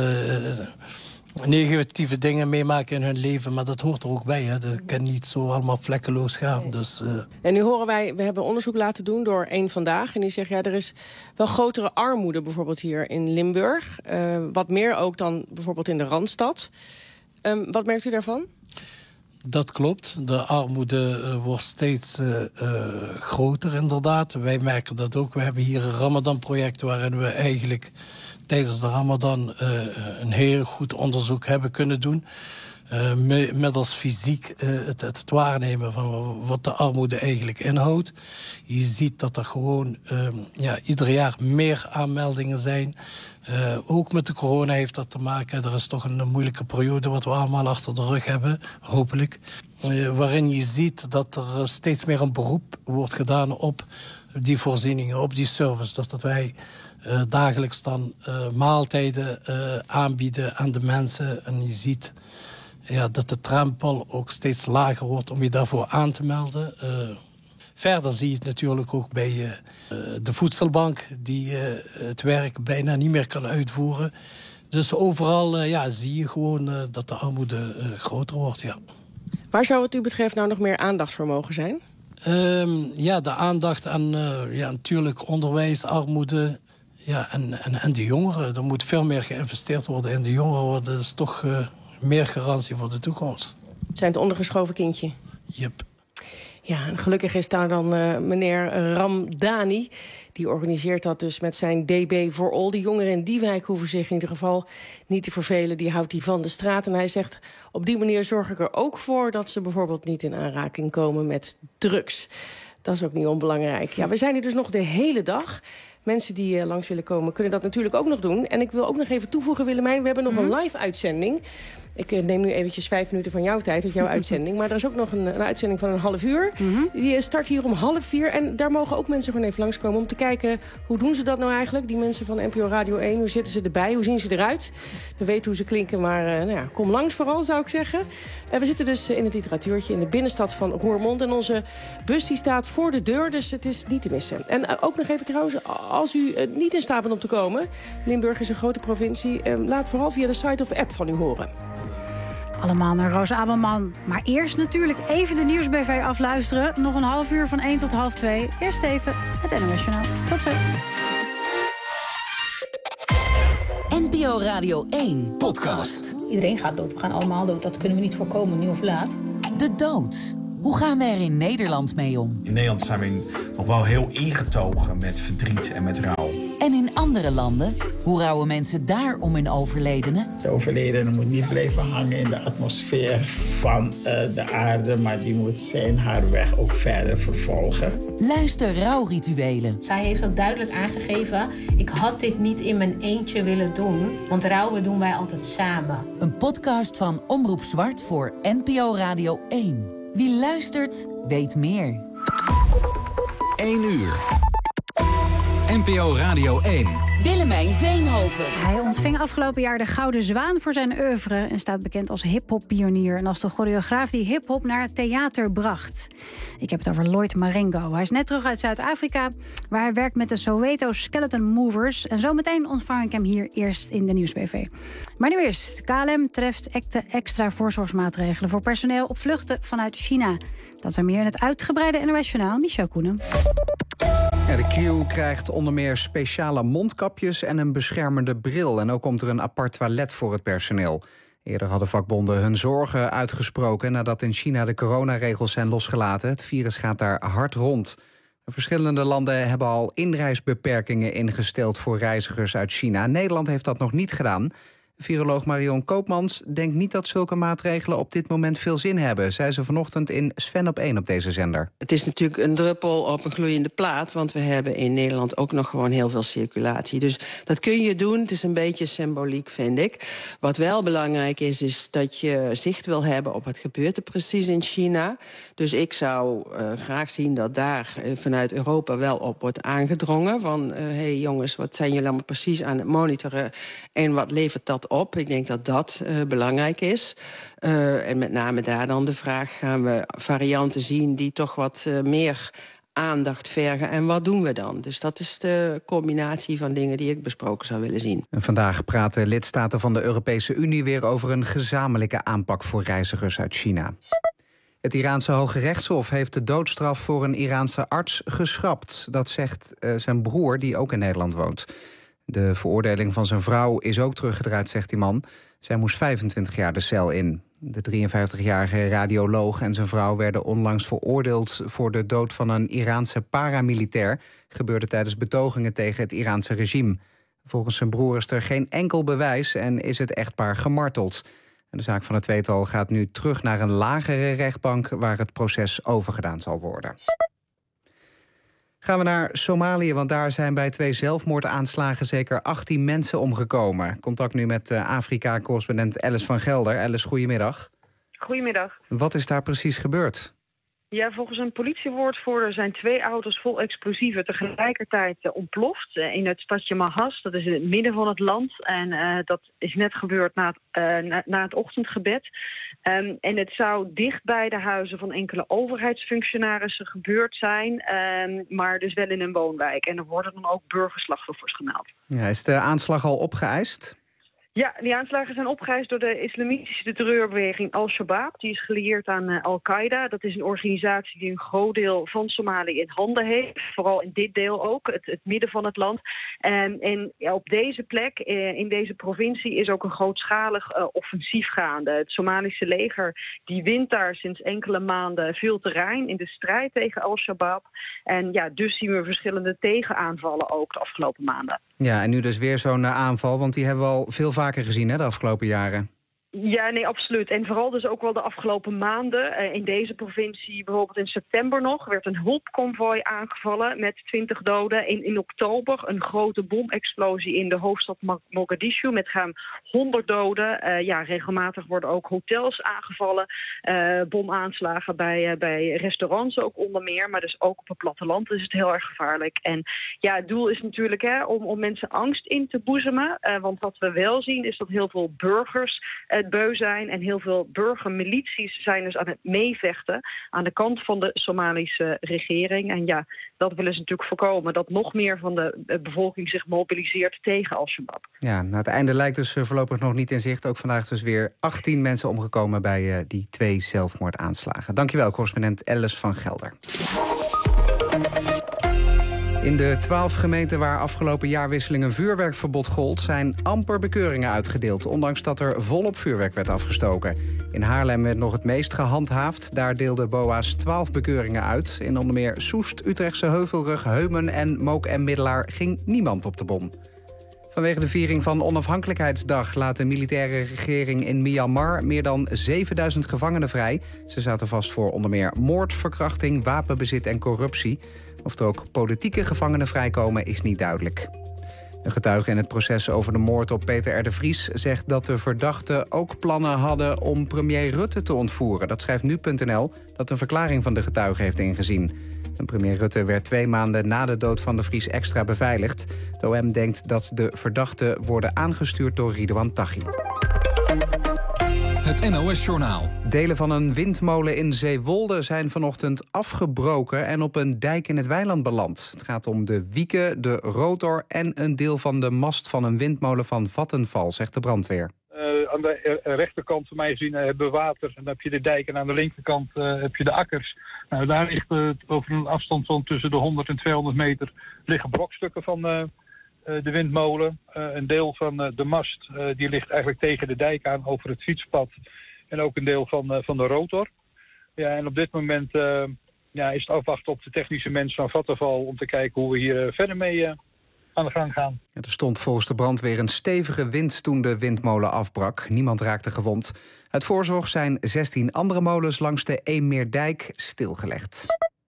negatieve dingen meemaken in hun leven. Maar dat hoort er ook bij. Hè. Dat kan niet zo allemaal vlekkeloos gaan. Dus, En nu horen wij, we hebben onderzoek laten doen door Eén Vandaag. En die zegt, ja, er is wel grotere armoede bijvoorbeeld hier in Limburg. Wat meer ook dan bijvoorbeeld in de Randstad. Wat merkt u daarvan? Dat klopt. De armoede wordt steeds groter inderdaad. Wij merken dat ook. We hebben hier een Ramadan-project waarin we eigenlijk tijdens de Ramadan een heel goed onderzoek hebben kunnen doen. Middels fysiek het waarnemen van wat de armoede eigenlijk inhoudt. Je ziet dat er gewoon ieder jaar meer aanmeldingen zijn. Ook met de corona heeft dat te maken. Er is toch een moeilijke periode wat we allemaal achter de rug hebben, hopelijk. Waarin je ziet dat er steeds meer een beroep wordt gedaan op die voorzieningen, op die service. Dus dat wij dagelijks dan maaltijden aanbieden aan de mensen. En je ziet dat de drempel ook steeds lager wordt om je daarvoor aan te melden. Verder zie je het natuurlijk ook bij de voedselbank die het werk bijna niet meer kan uitvoeren. Dus overal zie je gewoon dat de armoede groter wordt, ja. Waar zou wat u betreft nou nog meer aandacht voor mogen zijn? De aandacht aan natuurlijk onderwijs, armoede en de jongeren. Er moet veel meer geïnvesteerd worden in de jongeren. Dat is toch meer garantie voor de toekomst. Zijn het ondergeschoven kindje? Yep. Ja, en gelukkig is daar dan meneer Ramdani. Die organiseert dat dus met zijn DB for All. Die jongeren in die wijk hoeven zich in ieder geval niet te vervelen. Die houdt die van de straat. En hij zegt, op die manier zorg ik er ook voor dat ze bijvoorbeeld niet in aanraking komen met drugs. Dat is ook niet onbelangrijk. Ja, we zijn hier dus nog de hele dag. Mensen die langs willen komen kunnen dat natuurlijk ook nog doen. En ik wil ook nog even toevoegen, Willemijn, we hebben nog een live-uitzending. Ik neem nu eventjes 5 minuten van jouw tijd, uit jouw uitzending. Maar er is ook nog een uitzending van een half uur. Die start hier om 3:30. En daar mogen ook mensen gewoon even langskomen om te kijken, hoe doen ze dat nou eigenlijk? Die mensen van NPO Radio 1, hoe zitten ze erbij? Hoe zien ze eruit? We weten hoe ze klinken, maar kom langs vooral, zou ik zeggen. We zitten dus in het literatuurtje in de binnenstad van Roermond. En onze bus die staat voor de deur, dus het is niet te missen. En ook nog even trouwens, als u niet in staat bent om te komen... Limburg is een grote provincie... laat vooral via de site of app van u horen. Allemaal naar Roos Abelman. Maar eerst natuurlijk even de Nieuwsbv afluisteren. Nog een half uur van 1 tot half 2. Eerst even het NOS Journaal. Tot zo. NPO Radio 1 podcast. Iedereen gaat dood. We gaan allemaal dood. Dat kunnen we niet voorkomen, nu of laat. De dood. Hoe gaan we er in Nederland mee om? In Nederland zijn we nog wel heel ingetogen met verdriet en met rouw. En in andere landen? Hoe rouwen mensen daar om hun overledenen? De overledene moet niet blijven hangen in de atmosfeer van de aarde... maar die moet haar weg ook verder vervolgen. Luister rouwrituelen. Zij heeft ook duidelijk aangegeven... ik had dit niet in mijn eentje willen doen... want rouwen doen wij altijd samen. Een podcast van Omroep Zwart voor NPO Radio 1. Wie luistert, weet meer. 1 uur. NPO Radio 1. Willemijn Veenhoven. Hij ontving afgelopen jaar de Gouden Zwaan voor zijn oeuvre... en staat bekend als hiphop-pionier... en als de choreograaf die hiphop naar het theater bracht. Ik heb het over Lloyd Marengo. Hij is net terug uit Zuid-Afrika... waar hij werkt met de Soweto Skeleton Movers... en zometeen ontvang ik hem hier eerst in de Nieuwsbv. Maar nu eerst. KLM treft extra voorzorgsmaatregelen... voor personeel op vluchten vanuit China. Dat en meer in het uitgebreide NOS Journaal. Michel Koenen. Ja, de crew krijgt onder meer speciale mondkapjes en een beschermende bril. En ook komt er een apart toilet voor het personeel. Eerder hadden vakbonden hun zorgen uitgesproken... nadat in China de coronaregels zijn losgelaten. Het virus gaat daar hard rond. Verschillende landen hebben al inreisbeperkingen ingesteld... voor reizigers uit China. Nederland heeft dat nog niet gedaan. Viroloog Marion Koopmans denkt niet dat zulke maatregelen op dit moment veel zin hebben, zei ze vanochtend in Sven op 1 op deze zender. Het is natuurlijk een druppel op een gloeiende plaat, want we hebben in Nederland ook nog gewoon heel veel circulatie. Dus dat kun je doen, het is een beetje symboliek, vind ik. Wat wel belangrijk is dat je zicht wil hebben op wat gebeurt er precies in China. Dus ik zou graag zien dat daar vanuit Europa wel op wordt aangedrongen. Van, hey jongens, wat zijn jullie allemaal precies aan het monitoren en wat levert dat op? Ik denk dat dat belangrijk is. En met name daar dan de vraag, gaan we varianten zien die toch wat meer aandacht vergen en wat doen we dan? Dus dat is de combinatie van dingen die ik besproken zou willen zien. En vandaag praten lidstaten van de Europese Unie weer over een gezamenlijke aanpak voor reizigers uit China. Het Iraanse Hoge Rechtshof heeft de doodstraf voor een Iraanse arts geschrapt. Dat zegt zijn broer, die ook in Nederland woont. De veroordeling van zijn vrouw is ook teruggedraaid, zegt die man. Zij moest 25 jaar de cel in. De 53-jarige radioloog en zijn vrouw werden onlangs veroordeeld voor de dood van een Iraanse paramilitair. Gebeurde tijdens betogingen tegen het Iraanse regime. Volgens zijn broer is er geen enkel bewijs en is het echtpaar gemarteld. En de zaak van het tweetal gaat nu terug naar een lagere rechtbank waar het proces overgedaan zal worden. Gaan we naar Somalië, want daar zijn bij 2 zelfmoordaanslagen zeker 18 mensen omgekomen. Contact nu met Afrika-correspondent Alice van Gelder. Alice, goedemiddag. Goedemiddag. Wat is daar precies gebeurd? Ja, volgens een politiewoordvoerder zijn 2 auto's vol explosieven tegelijkertijd ontploft in het stadje Mahas. Dat is in het midden van het land en dat is net gebeurd na het ochtendgebed. En het zou dicht bij de huizen van enkele overheidsfunctionarissen gebeurd zijn, maar dus wel in een woonwijk. En er worden dan ook burgerslachtoffers gemeld. Ja, is de aanslag al opgeëist? Ja, die aanslagen zijn opgeëist door de islamitische terreurbeweging Al-Shabaab. Die is gelieerd aan Al-Qaeda. Dat is een organisatie die een groot deel van Somalië in handen heeft. Vooral in dit deel ook, het midden van het land. En ja, op deze plek, in deze provincie, is ook een grootschalig offensief gaande. Het Somalische leger die wint daar sinds enkele maanden veel terrein in de strijd tegen Al-Shabaab. En ja, dus zien we verschillende tegenaanvallen ook de afgelopen maanden. Ja, en nu dus weer zo'n aanval, want die hebben we al veel vaker gezien, hè, de afgelopen jaren. Ja, nee, absoluut. En vooral dus ook wel de afgelopen maanden. In deze provincie, bijvoorbeeld in september nog, werd een hulpconvoi aangevallen met 20 doden. In oktober een grote bomexplosie in de hoofdstad Mogadishu met ruim 100 doden. Ja, regelmatig worden ook hotels aangevallen. Bomaanslagen bij restaurants ook onder meer. Maar dus ook op het platteland is het heel erg gevaarlijk. En ja, het doel is natuurlijk om mensen angst in te boezemen. Want wat we wel zien is dat heel veel burgers het beu zijn. En heel veel burgermilities zijn dus aan het meevechten aan de kant van de Somalische regering. En ja, dat willen ze natuurlijk voorkomen, dat nog meer van de bevolking zich mobiliseert tegen Al-Shabaab. Ja, nou, het einde lijkt dus voorlopig nog niet in zicht. Ook vandaag dus weer 18 mensen omgekomen bij die 2 zelfmoordaanslagen. Dankjewel, correspondent Alice van Gelder. In de 12 gemeenten waar afgelopen jaarwisseling een vuurwerkverbod gold, zijn amper bekeuringen uitgedeeld, ondanks dat er volop vuurwerk werd afgestoken. In Haarlem werd nog het meest gehandhaafd. Daar deelden BOA's 12 bekeuringen uit. In onder meer Soest, Utrechtse Heuvelrug, Heumen en Mook en Middelaar ging niemand op de bon. Vanwege de viering van Onafhankelijkheidsdag laat de militaire regering in Myanmar meer dan 7000 gevangenen vrij. Ze zaten vast voor onder meer moord, verkrachting, wapenbezit en corruptie. Of er ook politieke gevangenen vrijkomen is niet duidelijk. Een getuige in het proces over de moord op Peter R. de Vries zegt dat de verdachten ook plannen hadden om premier Rutte te ontvoeren. Dat schrijft nu.nl, dat een verklaring van de getuige heeft ingezien. En premier Rutte werd 2 maanden na de dood van de Vries extra beveiligd. Het OM denkt dat de verdachten worden aangestuurd door Ridouan Taghi. Het NOS-journaal. Delen van een windmolen in Zeewolde zijn vanochtend afgebroken en op een dijk in het weiland beland. Het gaat om de wieken, de rotor en een deel van de mast van een windmolen van Vattenfall, zegt de brandweer. Aan de rechterkant van mij gezien hebben we water en dan heb je de dijk en aan de linkerkant heb je de akkers. Nou, daar ligt over een afstand van tussen de 100 en 200 meter liggen brokstukken van de windmolen. Een deel van de mast die ligt eigenlijk tegen de dijk aan over het fietspad. En ook een deel van de rotor. Ja, en op dit moment is het afwachten op de technische mensen van Vattenfall om te kijken hoe we hier verder mee aan de gang gaan. Er stond volgens de brandweer een stevige wind toen de windmolen afbrak. Niemand raakte gewond. Uit voorzorg zijn 16 andere molens langs de Eemmeerdijk stilgelegd.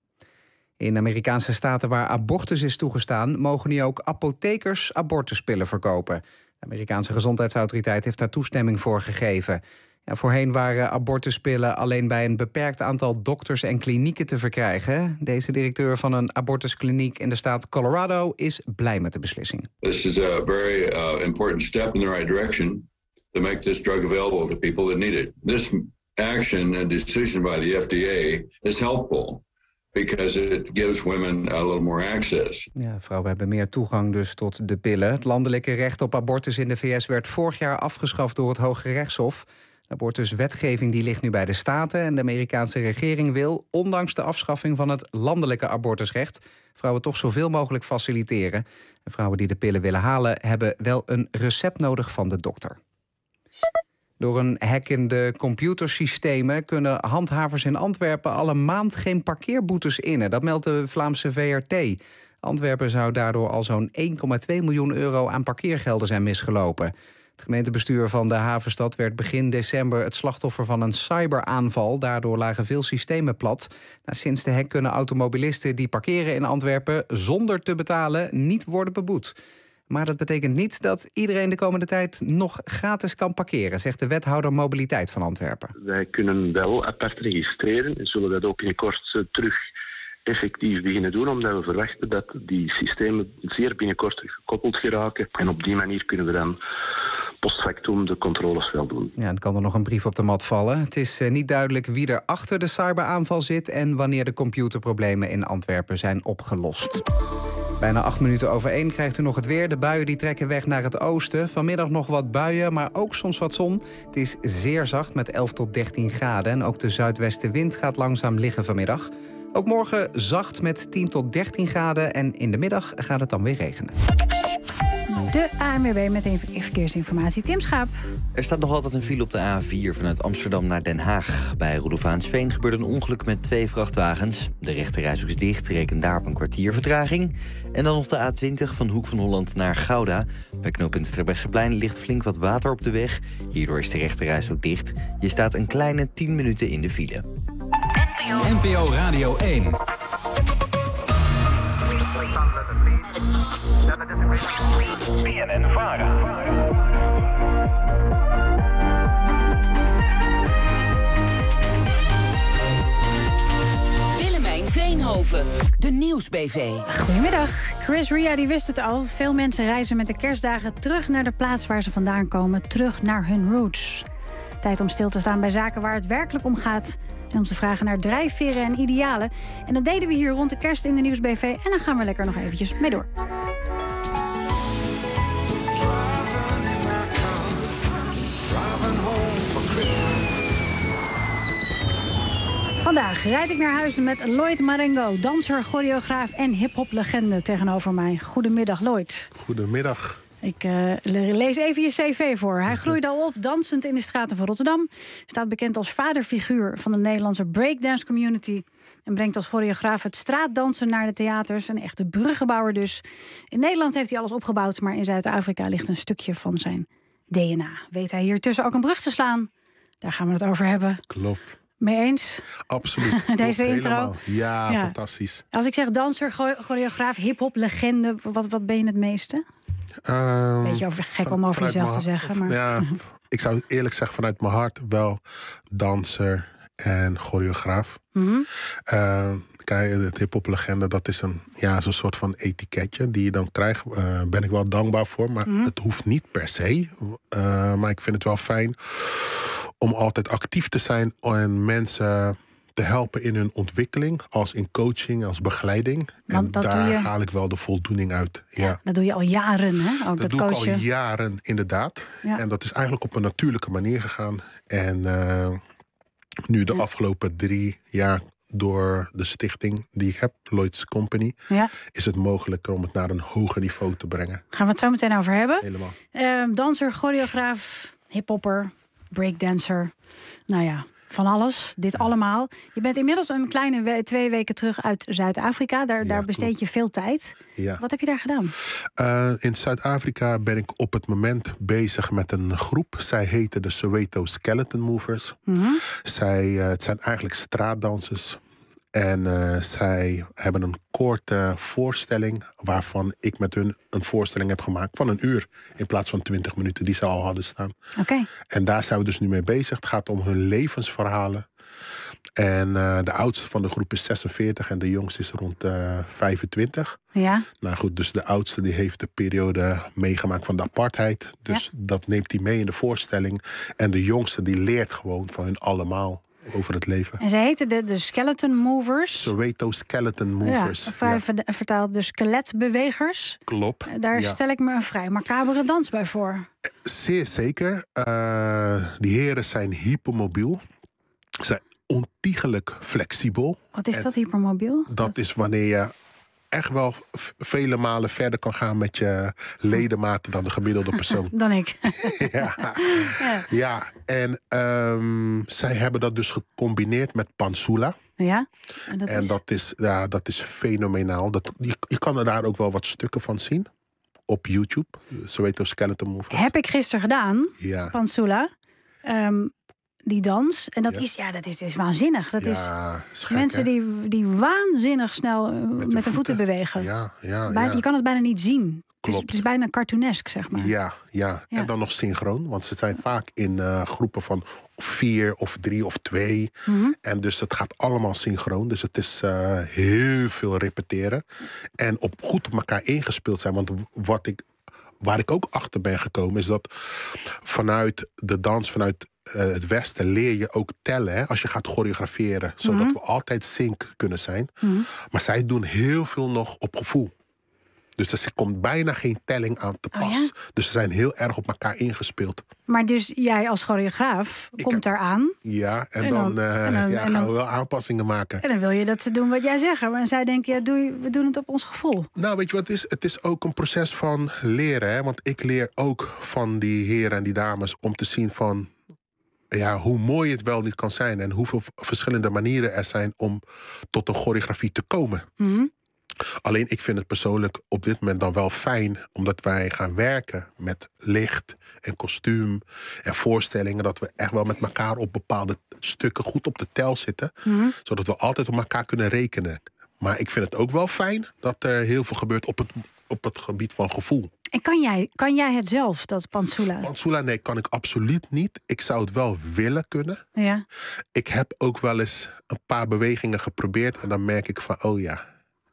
In Amerikaanse staten waar abortus is toegestaan, mogen nu ook apothekers abortuspillen verkopen. De Amerikaanse gezondheidsautoriteit heeft daar toestemming voor gegeven. Ja, voorheen waren abortuspillen alleen bij een beperkt aantal dokters en klinieken te verkrijgen. Deze directeur van een abortuskliniek in de staat Colorado is blij met de beslissing. This is a very important step in the right direction to make this drug available to people that need it. This action and decision by the FDA is helpful because it gives women a little more access. Ja, vrouwen hebben meer toegang dus tot de pillen. Het landelijke recht op abortus in de VS werd vorig jaar afgeschaft door het Hoge Rechtshof. De abortuswetgeving die ligt nu bij de staten en de Amerikaanse regering wil, ondanks de afschaffing van het landelijke abortusrecht, vrouwen toch zoveel mogelijk faciliteren. En vrouwen die de pillen willen halen hebben wel een recept nodig van de dokter. Door een hack in de computersystemen kunnen handhavers in Antwerpen al een maand geen parkeerboetes innen. Dat meldt de Vlaamse VRT. Antwerpen zou daardoor al zo'n 1,2 miljoen euro aan parkeergelden zijn misgelopen. Het gemeentebestuur van de havenstad werd begin december het slachtoffer van een cyberaanval. Daardoor lagen veel systemen plat. Sinds de hack kunnen automobilisten die parkeren in Antwerpen zonder te betalen niet worden beboet. Maar dat betekent niet dat iedereen de komende tijd nog gratis kan parkeren, zegt de wethouder mobiliteit van Antwerpen. Wij kunnen wel apart registreren en zullen dat ook binnenkort terug effectief beginnen doen, omdat we verwachten dat die systemen zeer binnenkort gekoppeld geraken. En op die manier kunnen we dan post factum de controles wel doen. Ja, dan kan er nog een brief op de mat vallen. Het is niet duidelijk wie er achter de cyberaanval zit en wanneer de computerproblemen in Antwerpen zijn opgelost. Bijna 8 minuten over 1 krijgt u nog het weer. De buien die trekken weg naar het oosten. Vanmiddag nog wat buien, maar ook soms wat zon. Het is zeer zacht met 11 tot 13 graden. En ook de zuidwestenwind gaat langzaam liggen vanmiddag. Ook morgen zacht met 10 tot 13 graden. En in de middag gaat het dan weer regenen. De ANWB met verkeersinformatie. Tim Schaap. Er staat nog altijd een file op de A4 vanuit Amsterdam naar Den Haag. Bij Roelofaansveen gebeurde een ongeluk met 2 vrachtwagens. De rechterreis is dicht, reken daar op een kwartier vertraging. En dan nog de A20 van Hoek van Holland naar Gouda. Bij knooppunt Terbrechtseplein ligt flink wat water op de weg. Hierdoor is de rechterreis ook dicht. Je staat een kleine 10 minuten in de file. NPO Radio 1. BNN-VARA. Willemijn Veenhoven, de Nieuwsbv. Goedemiddag. Chris Ria die wist het al. Veel mensen reizen met de kerstdagen terug naar de plaats waar ze vandaan komen. Terug naar hun roots. Tijd om stil te staan bij zaken waar het werkelijk om gaat. En om te vragen naar drijfveren en idealen. En dat deden we hier rond de kerst in de Nieuwsbv. En dan gaan we lekker nog eventjes mee door. Vandaag rijd ik naar huis met Lloyd Marengo, danser, choreograaf en hip-hop-legende tegenover mij. Goedemiddag, Lloyd. Goedemiddag. Ik lees even je cv voor. Hij groeide al op dansend in de straten van Rotterdam. Staat bekend als vaderfiguur van de Nederlandse breakdance community. En brengt als choreograaf het straatdansen naar de theaters. Een echte bruggenbouwer dus. In Nederland heeft hij alles opgebouwd, maar in Zuid-Afrika ligt een stukje van zijn DNA. Weet hij hier tussen ook een brug te slaan? Daar gaan we het over hebben. Klopt. Mee eens? Absoluut. Deze intro? Helemaal. Ja, fantastisch. Als ik zeg danser, choreograaf, hip-hop, legende, wat ben je het meeste? Beetje gek om over jezelf te zeggen. Maar... Ja, ik zou eerlijk zeggen vanuit mijn hart wel danser en choreograaf. Kijk, het hip-hop legende, dat is zo'n soort van etiketje die je dan krijgt. Ben ik wel dankbaar voor, maar het hoeft niet per se. Maar ik vind het wel fijn om altijd actief te zijn en mensen te helpen in hun ontwikkeling, als in coaching, als begeleiding. En daar haal ik wel de voldoening uit. Ja. Dat doe je al jaren, hè? Ook dat doe coachen. ik al jaren, inderdaad. Ja. En dat is eigenlijk op een natuurlijke manier gegaan. En nu de afgelopen 3 jaar door de stichting die ik heb, Lloyd's Company, is het mogelijker om het naar een hoger niveau te brengen. Gaan we het zo meteen over hebben. Helemaal. Danser, choreograaf, hiphopper, breakdancer. Nou ja, van alles. Dit allemaal. Je bent inmiddels een kleine 2 weken terug uit Zuid-Afrika. Daar besteed je veel tijd. Ja. Wat heb je daar gedaan? In Zuid-Afrika ben ik op het moment bezig met een groep. Zij heten de Soweto Skeleton Movers. Het zijn eigenlijk straatdansers. En zij hebben een korte voorstelling waarvan ik met hun een voorstelling heb gemaakt van 1 uur in plaats van 20 minuten die ze al hadden staan. Okay. En daar zijn we dus nu mee bezig. Het gaat om hun levensverhalen. En de oudste van de groep is 46 en de jongste is rond 25. Ja. Nou goed, dus de oudste die heeft de periode meegemaakt van de apartheid. Dus dat neemt hij mee in de voorstelling. En de jongste die leert gewoon van hun allemaal over het leven. En ze heten de Skeleton Movers. Soweto Skeleton Movers. Vertaald de skeletbewegers. Klopt. Daar stel ik me een vrij macabere dans bij voor. Zeer zeker. Die heren zijn hypermobiel. Ze zijn ontiegelijk flexibel. Wat is dat, hypermobiel? Dat is wanneer je echt wel vele malen verder kan gaan met je ledematen dan de gemiddelde persoon. Dan ik. Ja. En zij hebben dat dus gecombineerd met Pansula. Ja. En dat is fenomenaal. Je kan er daar ook wel wat stukken van zien. Op YouTube. Soweto Skeleton Movers. Heb ik gisteren gedaan. Ja. Pansula. Die dans. En dat is waanzinnig. Dat is gek, mensen die waanzinnig snel met de voeten bewegen. Je kan het bijna niet zien. Het is bijna cartoonesk, zeg maar. Ja. En dan nog synchroon. Want ze zijn vaak in groepen van 4 of 3 of 2. En dus het gaat allemaal synchroon. Dus het is heel veel repeteren. En goed op elkaar ingespeeld zijn. Want waar ik ook achter ben gekomen is dat vanuit de dans, vanuit het Westen leer je ook tellen, hè, als je gaat choreograferen. Zodat we altijd sync kunnen zijn. Maar zij doen heel veel nog op gevoel. Dus er komt bijna geen telling aan te pas. Oh ja? Dus ze zijn heel erg op elkaar ingespeeld. Maar dus jij als choreograaf komt daar aan. Ja, en dan gaan we wel aanpassingen maken. En dan wil je dat ze doen wat jij zegt. Maar zij denken, we doen het op ons gevoel. Nou, weet je wat het is? Het is ook een proces van leren. Hè? Want ik leer ook van die heren en die dames om te zien van hoe mooi het wel niet kan zijn. En hoeveel verschillende manieren er zijn om tot een choreografie te komen. Alleen ik vind het persoonlijk op dit moment dan wel fijn, omdat wij gaan werken met licht en kostuum en voorstellingen, dat we echt wel met elkaar op bepaalde stukken goed op de tel zitten. Zodat we altijd op elkaar kunnen rekenen. Maar ik vind het ook wel fijn dat er heel veel gebeurt op het gebied van gevoel. En kan jij het zelf, dat Pansula? Pansula, nee, kan ik absoluut niet. Ik zou het wel willen kunnen. Ja. Ik heb ook wel eens een paar bewegingen geprobeerd en dan merk ik van,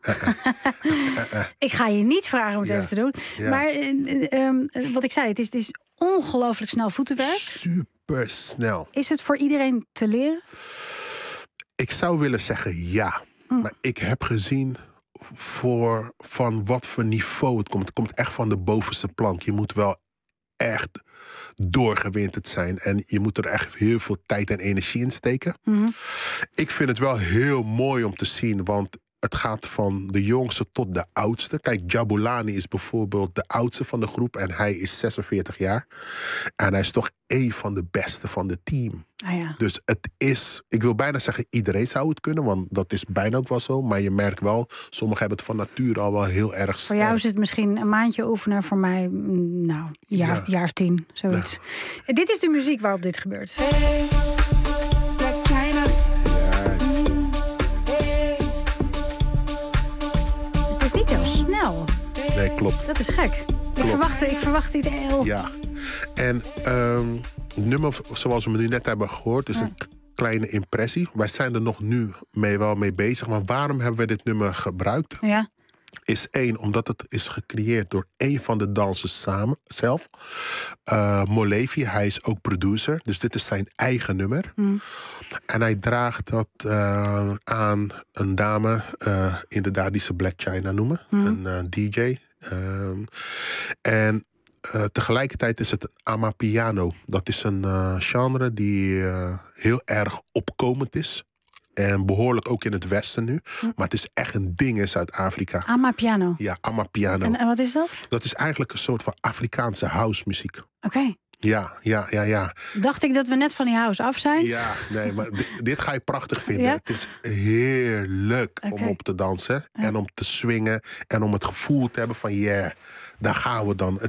Ik ga je niet vragen om het even te doen. Ja. Maar wat ik zei, het is ongelooflijk snel voetenwerk. Super snel. Is het voor iedereen te leren? Ik zou willen zeggen ja. Maar ik heb gezien van wat voor niveau het komt. Het komt echt van de bovenste plank. Je moet wel echt doorgewinterd zijn. En je moet er echt heel veel tijd en energie in steken. Ik vind het wel heel mooi om te zien, want het gaat van de jongste tot de oudste. Kijk, Jabulani is bijvoorbeeld de oudste van de groep en hij is 46 jaar. En hij is toch een van de beste van het team. Ah, ja. Dus het is, ik wil bijna zeggen, iedereen zou het kunnen, want dat is bijna ook wel zo. Maar je merkt wel, sommigen hebben het van nature al wel heel erg sterk. Voor jou is het misschien een maandje oefenen, voor mij, jaar of 10, zoiets. Ja. Dit is de muziek waarop dit gebeurt. Het is niet heel snel. Nee, klopt. Dat is gek. Ik verwacht dit heel... Ja. En het nummer zoals we nu net hebben gehoord is een kleine impressie. Wij zijn er nog nu wel mee bezig. Maar waarom hebben we dit nummer gebruikt? Ja. Is 1, omdat het is gecreëerd door een van de dansers zelf. Molevi, hij is ook producer. Dus dit is zijn eigen nummer. En hij draagt dat aan een dame, inderdaad, die ze Black China noemen. Een DJ. En tegelijkertijd is het Amapiano. Dat is een genre die heel erg opkomend is. En behoorlijk ook in het Westen nu. Maar het is echt een ding in Zuid-Afrika. Amapiano? Ja, Amapiano. En wat is dat? Dat is eigenlijk een soort van Afrikaanse housemuziek. Oké. Ja. Dacht ik dat we net van die house af zijn? Ja, nee, maar dit ga je prachtig vinden. Ja? Het is heerlijk om op te dansen. En om te swingen. En om het gevoel te hebben van, daar gaan we dan.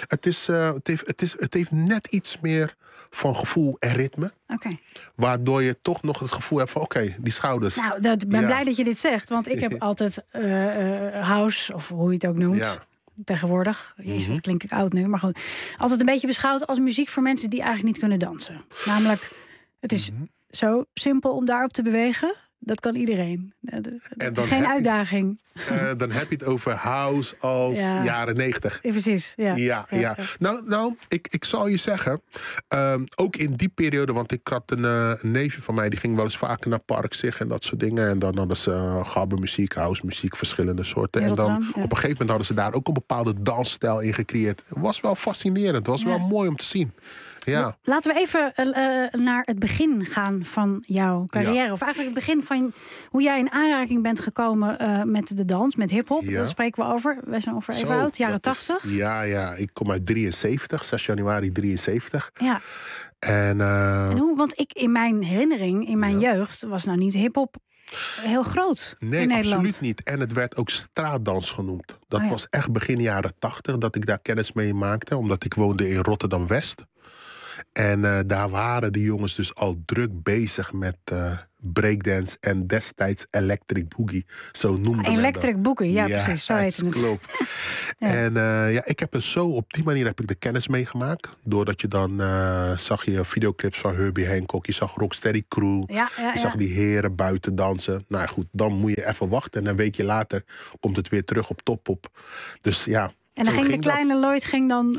Het heeft net iets meer van gevoel en ritme. Okay. Waardoor je toch nog het gevoel hebt van, oké, die schouders. Nou, ik ben blij dat je dit zegt. Want ik heb altijd house, of hoe je het ook noemt, tegenwoordig. Jezus, wat klink ik oud nu. Maar goed, altijd een beetje beschouwd als muziek voor mensen die eigenlijk niet kunnen dansen. Namelijk, het is zo simpel om daarop te bewegen. Dat kan iedereen. Het is geen uitdaging. Dan heb je het over house als jaren 90. Ja, precies, ja. Nou, ik zal je zeggen, ook in die periode, want ik had een neefje van mij, die ging wel eens vaker naar Parkzig en dat soort dingen. En dan hadden ze gabbermuziek, housemuziek, verschillende soorten. En dan op een gegeven moment hadden ze daar ook een bepaalde dansstijl in gecreëerd. Het was wel fascinerend, het was wel mooi om te zien. Ja. Laten we even naar het begin gaan van jouw carrière. Of eigenlijk het begin van hoe jij in aanraking bent gekomen met de dans, met hiphop. Ja. Daar spreken we over. Wij zijn ongeveer even oud, jaren 80. Ja, ik kom uit 73, 6 januari 73. Ja. En hoe? Want ik in mijn herinnering, in mijn jeugd, was nou niet hiphop heel groot in Nederland. Nee, absoluut niet. En het werd ook straatdans genoemd. Dat was echt begin jaren 80 dat ik daar kennis mee maakte. Omdat ik woonde in Rotterdam-West. En daar waren de jongens dus al druk bezig met breakdance en destijds electric boogie. Zo noemde men dat. Electric boogie, ja precies, zo heette het. Klopt. En ik heb er zo, op die manier heb ik de kennis meegemaakt. Doordat je dan zag je videoclips van Herbie Hancock. Je zag Rocksteady Crew. Je zag die heren buiten dansen. Nou goed, dan moet je even wachten. En een weekje later komt het weer terug op Top-Pop. Dus ja. En dan ging de kleine Lloyd dan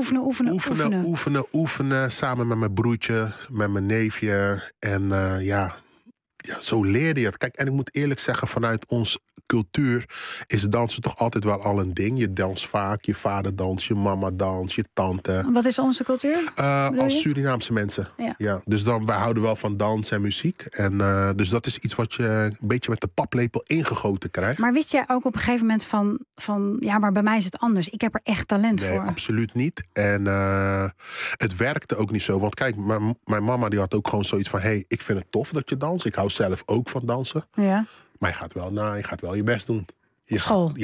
oefenen. Samen met mijn broertje, met mijn neefje. En zo leerde je het. Kijk, en ik moet eerlijk zeggen, vanuit onze cultuur is dansen toch altijd wel al een ding. Je danst vaak, je vader danst, je mama danst, je tante. Wat is onze cultuur? Als Surinaamse mensen. Ja. Dus wij houden wel van dans en muziek. En dus dat is iets wat je een beetje met de paplepel ingegoten krijgt. Maar wist jij ook op een gegeven moment van ja, maar bij mij is het anders. Ik heb er echt talent voor. Nee, absoluut niet. En het werkte ook niet zo. Want kijk, mijn mama die had ook gewoon zoiets van, hey, ik vind het tof dat je danst. Ik hou zelf ook van dansen. Ja. Maar je gaat wel je best doen. School.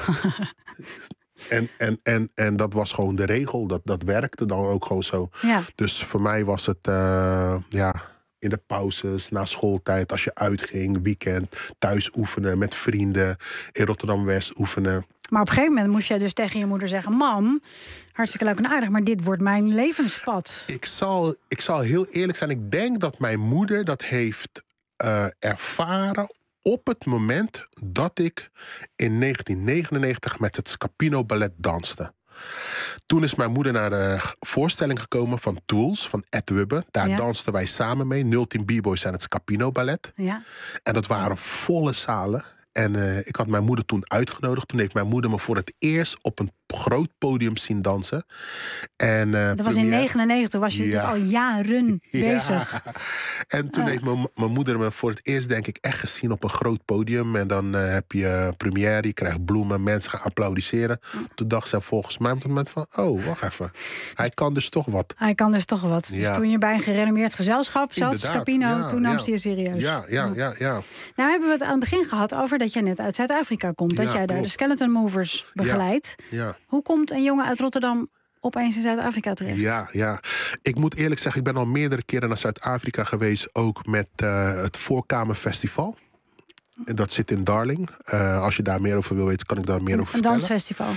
En dat was gewoon de regel. Dat werkte dan ook gewoon zo. Ja. Dus voor mij was het in de pauzes, na schooltijd, als je uitging, weekend, thuis oefenen met vrienden, in Rotterdam-West oefenen. Maar op een gegeven moment moest jij dus tegen je moeder zeggen, mam, hartstikke leuk en aardig, maar dit wordt mijn levenspad. Ik zal heel eerlijk zijn. Ik denk dat mijn moeder dat heeft ervaren op het moment dat ik in 1999 met het Scapino Ballet danste. Toen is mijn moeder naar de voorstelling gekomen van Tools, van Ed Wubbe. Daar dansten wij samen mee, 010 B-Boys en het Scapino Ballet. Ja. En dat waren volle zalen. En ik had mijn moeder toen uitgenodigd. Toen heeft mijn moeder me voor het eerst op een groot podium zien dansen. En, dat was in 1999, was je natuurlijk al jaren bezig. En toen heeft mijn moeder me voor het eerst, denk ik, echt gezien op een groot podium. En dan heb je première, je krijgt bloemen, mensen gaan applaudisseren. Toen dacht ze volgens mij op het moment van, oh, wacht even. Hij kan dus toch wat. Dus toen je bij een gerenommeerd gezelschap zat, Scapino, toen nam ze je serieus. Ja. Nou hebben we het aan het begin gehad over dat jij net uit Zuid-Afrika komt. Dat jij daar de Skeleton Movers begeleidt. Ja. Hoe komt een jongen uit Rotterdam opeens in Zuid-Afrika terecht? Ja. Ik moet eerlijk zeggen, ik ben al meerdere keren naar Zuid-Afrika geweest. Ook met het Voorkamerfestival. Dat zit in Darling. Als je daar meer over wil weten, kan ik daar meer over vertellen. Een dansfestival?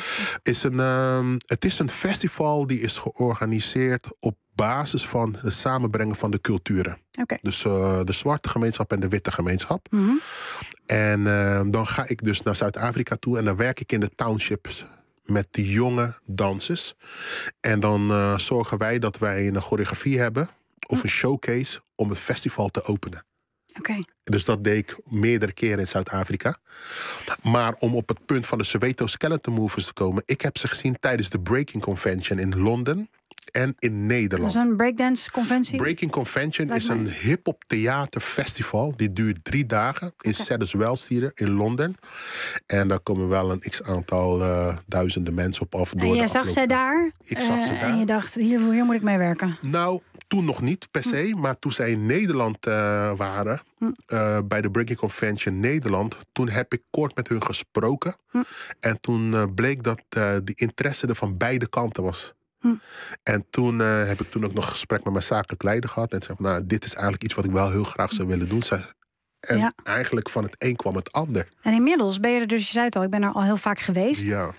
Het is een festival die is georganiseerd op basis van het samenbrengen van de culturen. Okay. Dus de zwarte gemeenschap en de witte gemeenschap. Mm-hmm. En dan ga ik dus naar Zuid-Afrika toe en dan werk ik in de townships met die jonge dansers. En dan zorgen wij dat wij een choreografie hebben of een showcase om het festival te openen. Okay. Dus dat deed ik meerdere keren in Zuid-Afrika. Maar om op het punt van de Soweto Skeleton Movers te komen, ik heb ze gezien tijdens de Breaking Convention in Londen en in Nederland. Dat is een breakdance conventie? Breaking Convention is een hip-hop theaterfestival. Die duurt 3 dagen in Sadler's Wells hier in Londen. En daar komen wel een x-aantal duizenden mensen op af. En jij zag zij daar? Ik zag ze daar. En je dacht, hier moet ik mee werken? Nou, toen nog niet per se. Maar toen zij in Nederland waren, bij de Breaking Convention Nederland, toen heb ik kort met hun gesproken. En toen bleek dat die interesse er van beide kanten was. En toen heb ik ook nog een gesprek met mijn zakelijk leider gehad. En zei van, nou, dit is eigenlijk iets wat ik wel heel graag zou willen doen. En eigenlijk van het een kwam het ander. En inmiddels ben je er dus, je zei het al, ik ben er al heel vaak geweest. Ja.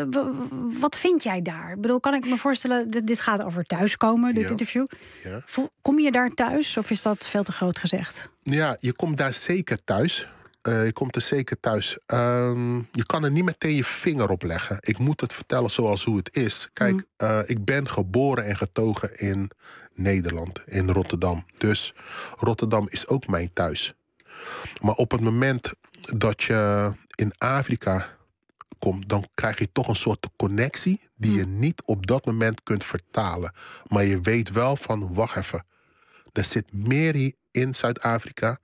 Wat vind jij daar? Ik bedoel, kan ik me voorstellen, dit gaat over thuiskomen, dit interview. Ja. Kom je daar thuis of is dat veel te groot gezegd? Ja, je komt daar zeker thuis. Je komt er zeker thuis. Je kan er niet meteen je vinger op leggen. Ik moet het vertellen zoals hoe het is. Kijk, ik ben geboren en getogen in Nederland, in Rotterdam. Dus Rotterdam is ook mijn thuis. Maar op het moment dat je in Afrika komt, dan krijg je toch een soort connectie die je niet op dat moment kunt vertalen. Maar je weet wel van, wacht even, er zit meer hier in Zuid-Afrika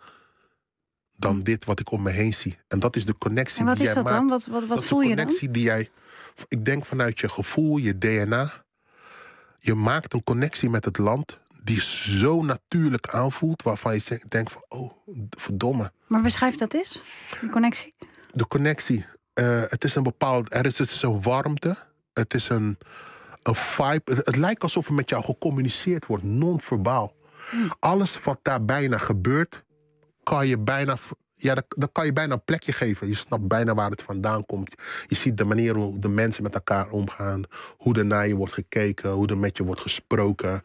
dan dit wat ik om me heen zie. En dat is de connectie die jij maakt. En wat is dat dan? Wat voel je dan? Dat is de connectie die jij, ik denk vanuit je gevoel, je DNA. Je maakt een connectie met het land die zo natuurlijk aanvoelt, waarvan je denkt van, oh, verdomme. Maar beschrijf dat eens, die connectie. De connectie. Het is een bepaald. Het is een warmte. Het is een vibe. Het lijkt alsof er met jou gecommuniceerd wordt, non-verbaal. Alles wat daar bijna gebeurt, kan je bijna. Ja, dat kan je bijna een plekje geven. Je snapt bijna waar het vandaan komt. Je ziet de manier hoe de mensen met elkaar omgaan. Hoe er naar je wordt gekeken. Hoe er met je wordt gesproken.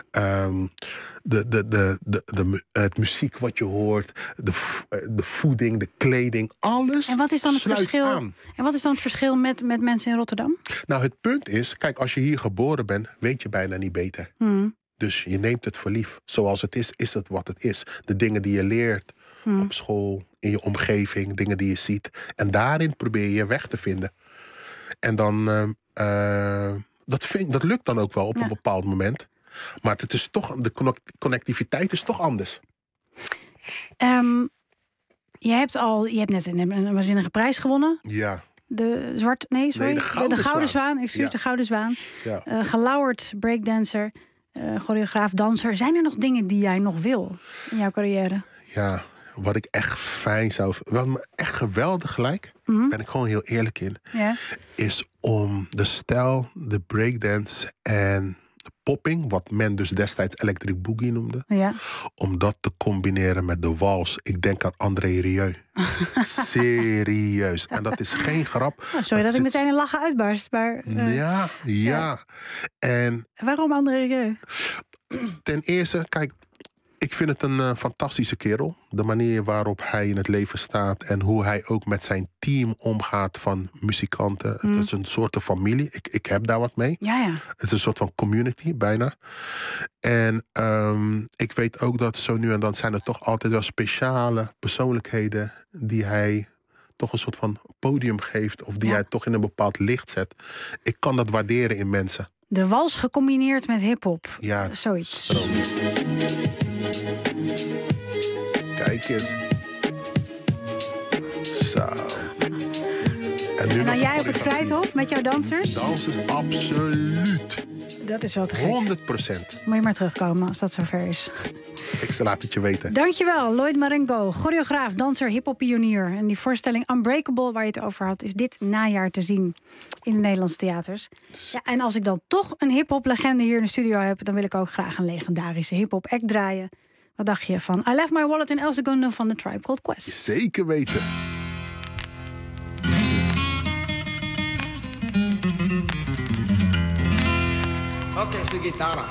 Het muziek wat je hoort. De voeding, de kleding. Alles. En wat is dan het verschil? Aan. En wat is dan het verschil met mensen in Rotterdam? Nou, het punt is, kijk, als je hier geboren bent, weet je bijna niet beter. Dus je neemt het voor lief. Zoals het is het wat het is. De dingen die je leert op school, in je omgeving, dingen die je ziet. En daarin probeer je je weg te vinden. En dan, dat lukt dan ook wel op een bepaald moment. Maar het is toch, de connectiviteit is toch anders. Je hebt net een waanzinnige prijs gewonnen. Ja. De Gouden Zwaan. De Gouden Zwaan. Ja. Gelauwerd breakdancer, choreograaf, danser. Zijn er nog dingen die jij nog wil in jouw carrière? Ja, wat ik echt fijn zou... Wat me echt geweldig lijkt, ben ik gewoon heel eerlijk in, is om de stijl, de breakdance en de popping, wat men dus destijds electric boogie noemde, om dat te combineren met de wals. Ik denk aan André Rieu. Serieus. En dat is geen grap. Oh, sorry dat ik meteen een lachen uitbarst. Maar, ja. En waarom André Rieu? Ten eerste, kijk, Ik vind het een fantastische kerel. De manier waarop hij in het leven staat en hoe hij ook met zijn team omgaat van muzikanten. Het is een soort van familie. Ik heb daar wat mee. Ja. Het is een soort van community, bijna. En ik weet ook dat zo nu en dan zijn er toch altijd wel speciale persoonlijkheden die hij toch een soort van podium geeft of die hij toch in een bepaald licht zet. Ik kan dat waarderen in mensen. De wals gecombineerd met hiphop. Ja, zoiets. Kijk eens. Zo. En dan jij op het Vrijthof met jouw dansers? Dansers, absoluut. Dat is wel te gek. 100%. Moet je maar terugkomen als dat zover is. Ik zal laat het je weten. Dankjewel, Lloyd Marengo, choreograaf, danser, hiphop-pionier. En die voorstelling Unbreakable, waar je het over had, is dit najaar te zien in de Nederlandse theaters. Ja, en als ik dan toch een hiphop-legende hier in de studio heb, dan wil ik ook graag een legendarische hiphop-act draaien. Wat dacht je van I Left My Wallet in El Segundo van The Tribe Called Quest? Zeker weten. Okay, so guitarra.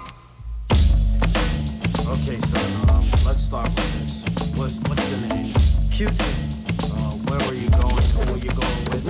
Okay, so let's start with this. What's your name? Q-Tip. Where were you going? Who were you going with?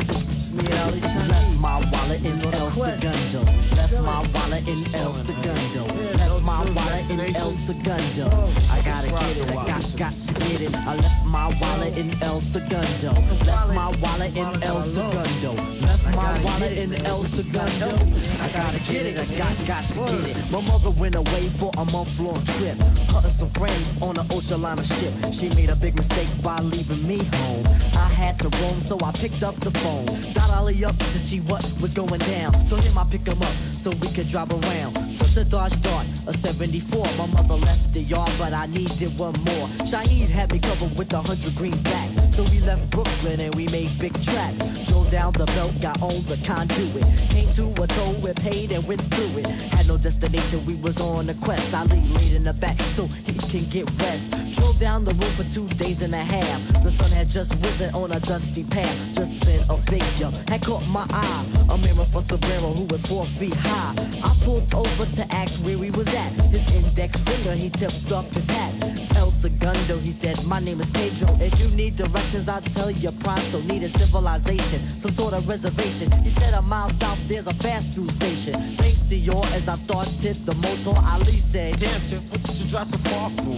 Left my wallet in El Segundo. Left my wallet in El Segundo. Left my wallet in El Segundo. I gotta get it, I got to get it. I left my wallet in El Segundo. Left my wallet in El Segundo. Left my wallet in El Segundo. I gotta get it, I got to get it. My mother went away for a month-long trip. Her and some friends on an ocean liner ship. She made a big mistake by leaving me home. I had to roam, so I picked up the phone. Got Ollie up to see what was going down. Told him I'd pick him up so we could drive around. Took the Dodge Dart, a 74. My mother left the yard, but I needed one more. Shaheed had me covered with 100 greenbacks. So we left Brooklyn and we made big tracks. Drove down the belt, got on the conduit. Came to a toll, we paid and went through it. Had no destination, we was on a quest. I laid in the back so he can get rest. Drove down the road for 2 days and a half. The sun had just risen on a dusty path. Just then a figure had caught my eye. A mirror for Sombrero who was 4 feet high. I pulled over to ask where he was at. His index finger, he tipped up his hat. El Segundo, he said, my name is Pedro. If you need directions, I'll tell you pronto. Need a civilization, some sort of reservation. He said a mile south, there's a fast food station. Thanks to you, as I started the motor, Ali said, Damn, Chip, what did you drive so far for?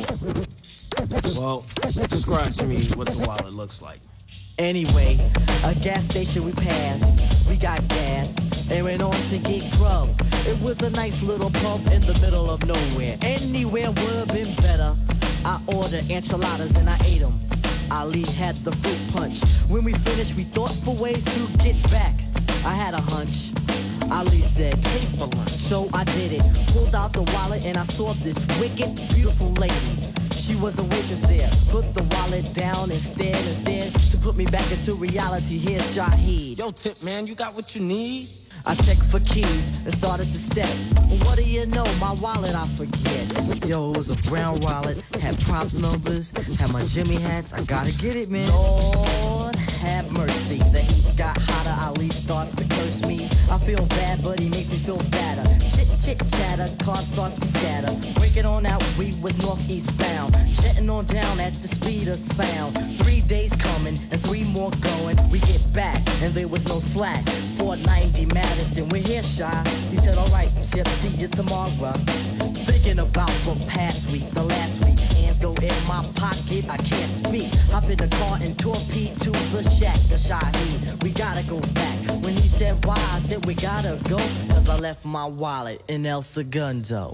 Well, describe to me what the wallet looks like. Anyway, a gas station we passed. We got gas and went on to get grub. It was a nice little pub in the middle of nowhere. Anywhere would have been better. I ordered enchiladas and I ate them. Ali had the fruit punch. When we finished, we thought for ways to get back. I had a hunch. Ali said, pay for lunch. So I did it. Pulled out the wallet and I saw this wicked, beautiful lady. She was a waitress there. Put the wallet down and stared to put me back into reality. Here's Shaheed. Yo, Tip, man, you got what you need? I checked for keys and started to step. What do you know? My wallet I forget. Yo, it was a brown wallet, had props numbers, had my Jimmy hats. I gotta get it, man. Lord have mercy. The heat got hotter. Ali starts to curse me. I feel bad, but he makes me feel better. Chit chatter, car starts to scatter. Breaking on out, we was northeast bound. Jetting on down at the speed of sound. 3 days coming and 3 more going. We get back and there was no slack. 490 Madison, we're here, Shy. He said, all right, Chip, see you tomorrow. Thinking about the past week, the last week. Hands go in my pocket, I can't speak. Hop in the car and torpedo to the shack, the Shaheed. We gotta go back. When he said why, I said we gotta go. Cause I left my wallet in El Segundo.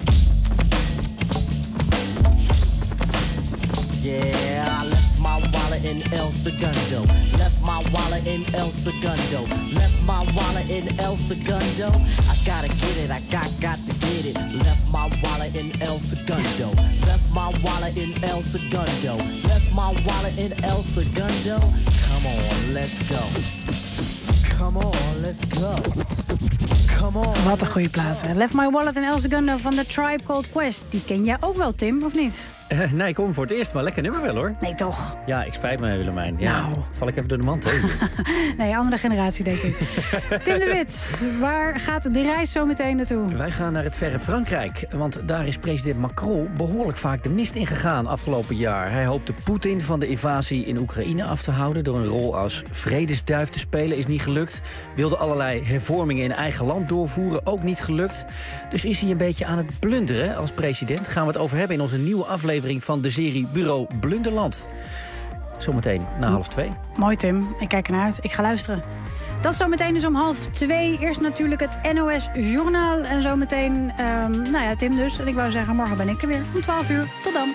Yeah, I left my wallet in El Segundo. Left my wallet in El Segundo. Left my wallet in El Segundo. I gotta get it, I got to get it. Left my wallet in El Segundo. Left my wallet in El Segundo. Left my wallet in El Segundo. Come on, let's go. Come on, let's go. Come on. Wat een goede plaat. Left My Wallet in El Segundo van The Tribe Called Quest. Die ken jij ook wel, Tim, of niet? Nee, ik kom voor het eerst, maar lekker nummer wel, hoor. Nee, toch? Ja, ik spijt me, Willemijn. Ja, val ik even door de mand heen. Nee, andere generatie, denk ik. Tim de Wit, waar gaat de reis zo meteen naartoe? Wij gaan naar het verre Frankrijk. Want daar is president Macron behoorlijk vaak de mist in gegaan afgelopen jaar. Hij hoopte Poetin van de invasie in Oekraïne af te houden door een rol als vredesduif te spelen, is niet gelukt. Wilde allerlei hervormingen in eigen land doorvoeren, ook niet gelukt. Dus is hij een beetje aan het blunderen als president. Gaan we het over hebben in onze nieuwe aflevering van de serie Bureau Blunderland. Zometeen na 1:30. Mooi, Tim. Ik kijk ernaar uit. Ik ga luisteren. Dat zometeen dus om 1:30. Eerst natuurlijk het NOS Journaal. En zometeen, Tim dus. En ik wou zeggen, morgen ben ik er weer om 12:00. Tot dan.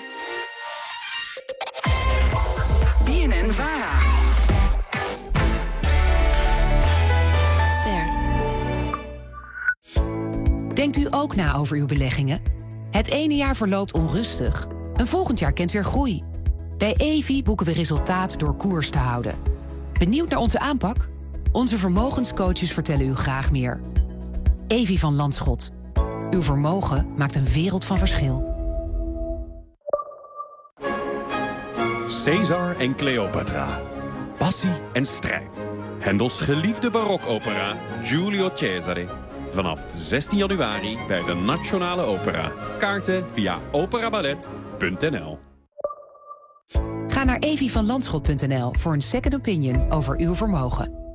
BNN-VARA. Ster. Denkt u ook na over uw beleggingen? Het ene jaar verloopt onrustig. Een volgend jaar kent weer groei. Bij Evi boeken we resultaat door koers te houden. Benieuwd naar onze aanpak? Onze vermogenscoaches vertellen u graag meer. Evi van Landschot. Uw vermogen maakt een wereld van verschil. Caesar en Cleopatra. Passie en strijd. Hendels geliefde barokopera Giulio Cesare. Vanaf 16 januari bij de Nationale Opera. Kaarten via operaballet.nl. Ga naar evivanlandschot.nl voor een second opinion over uw vermogen.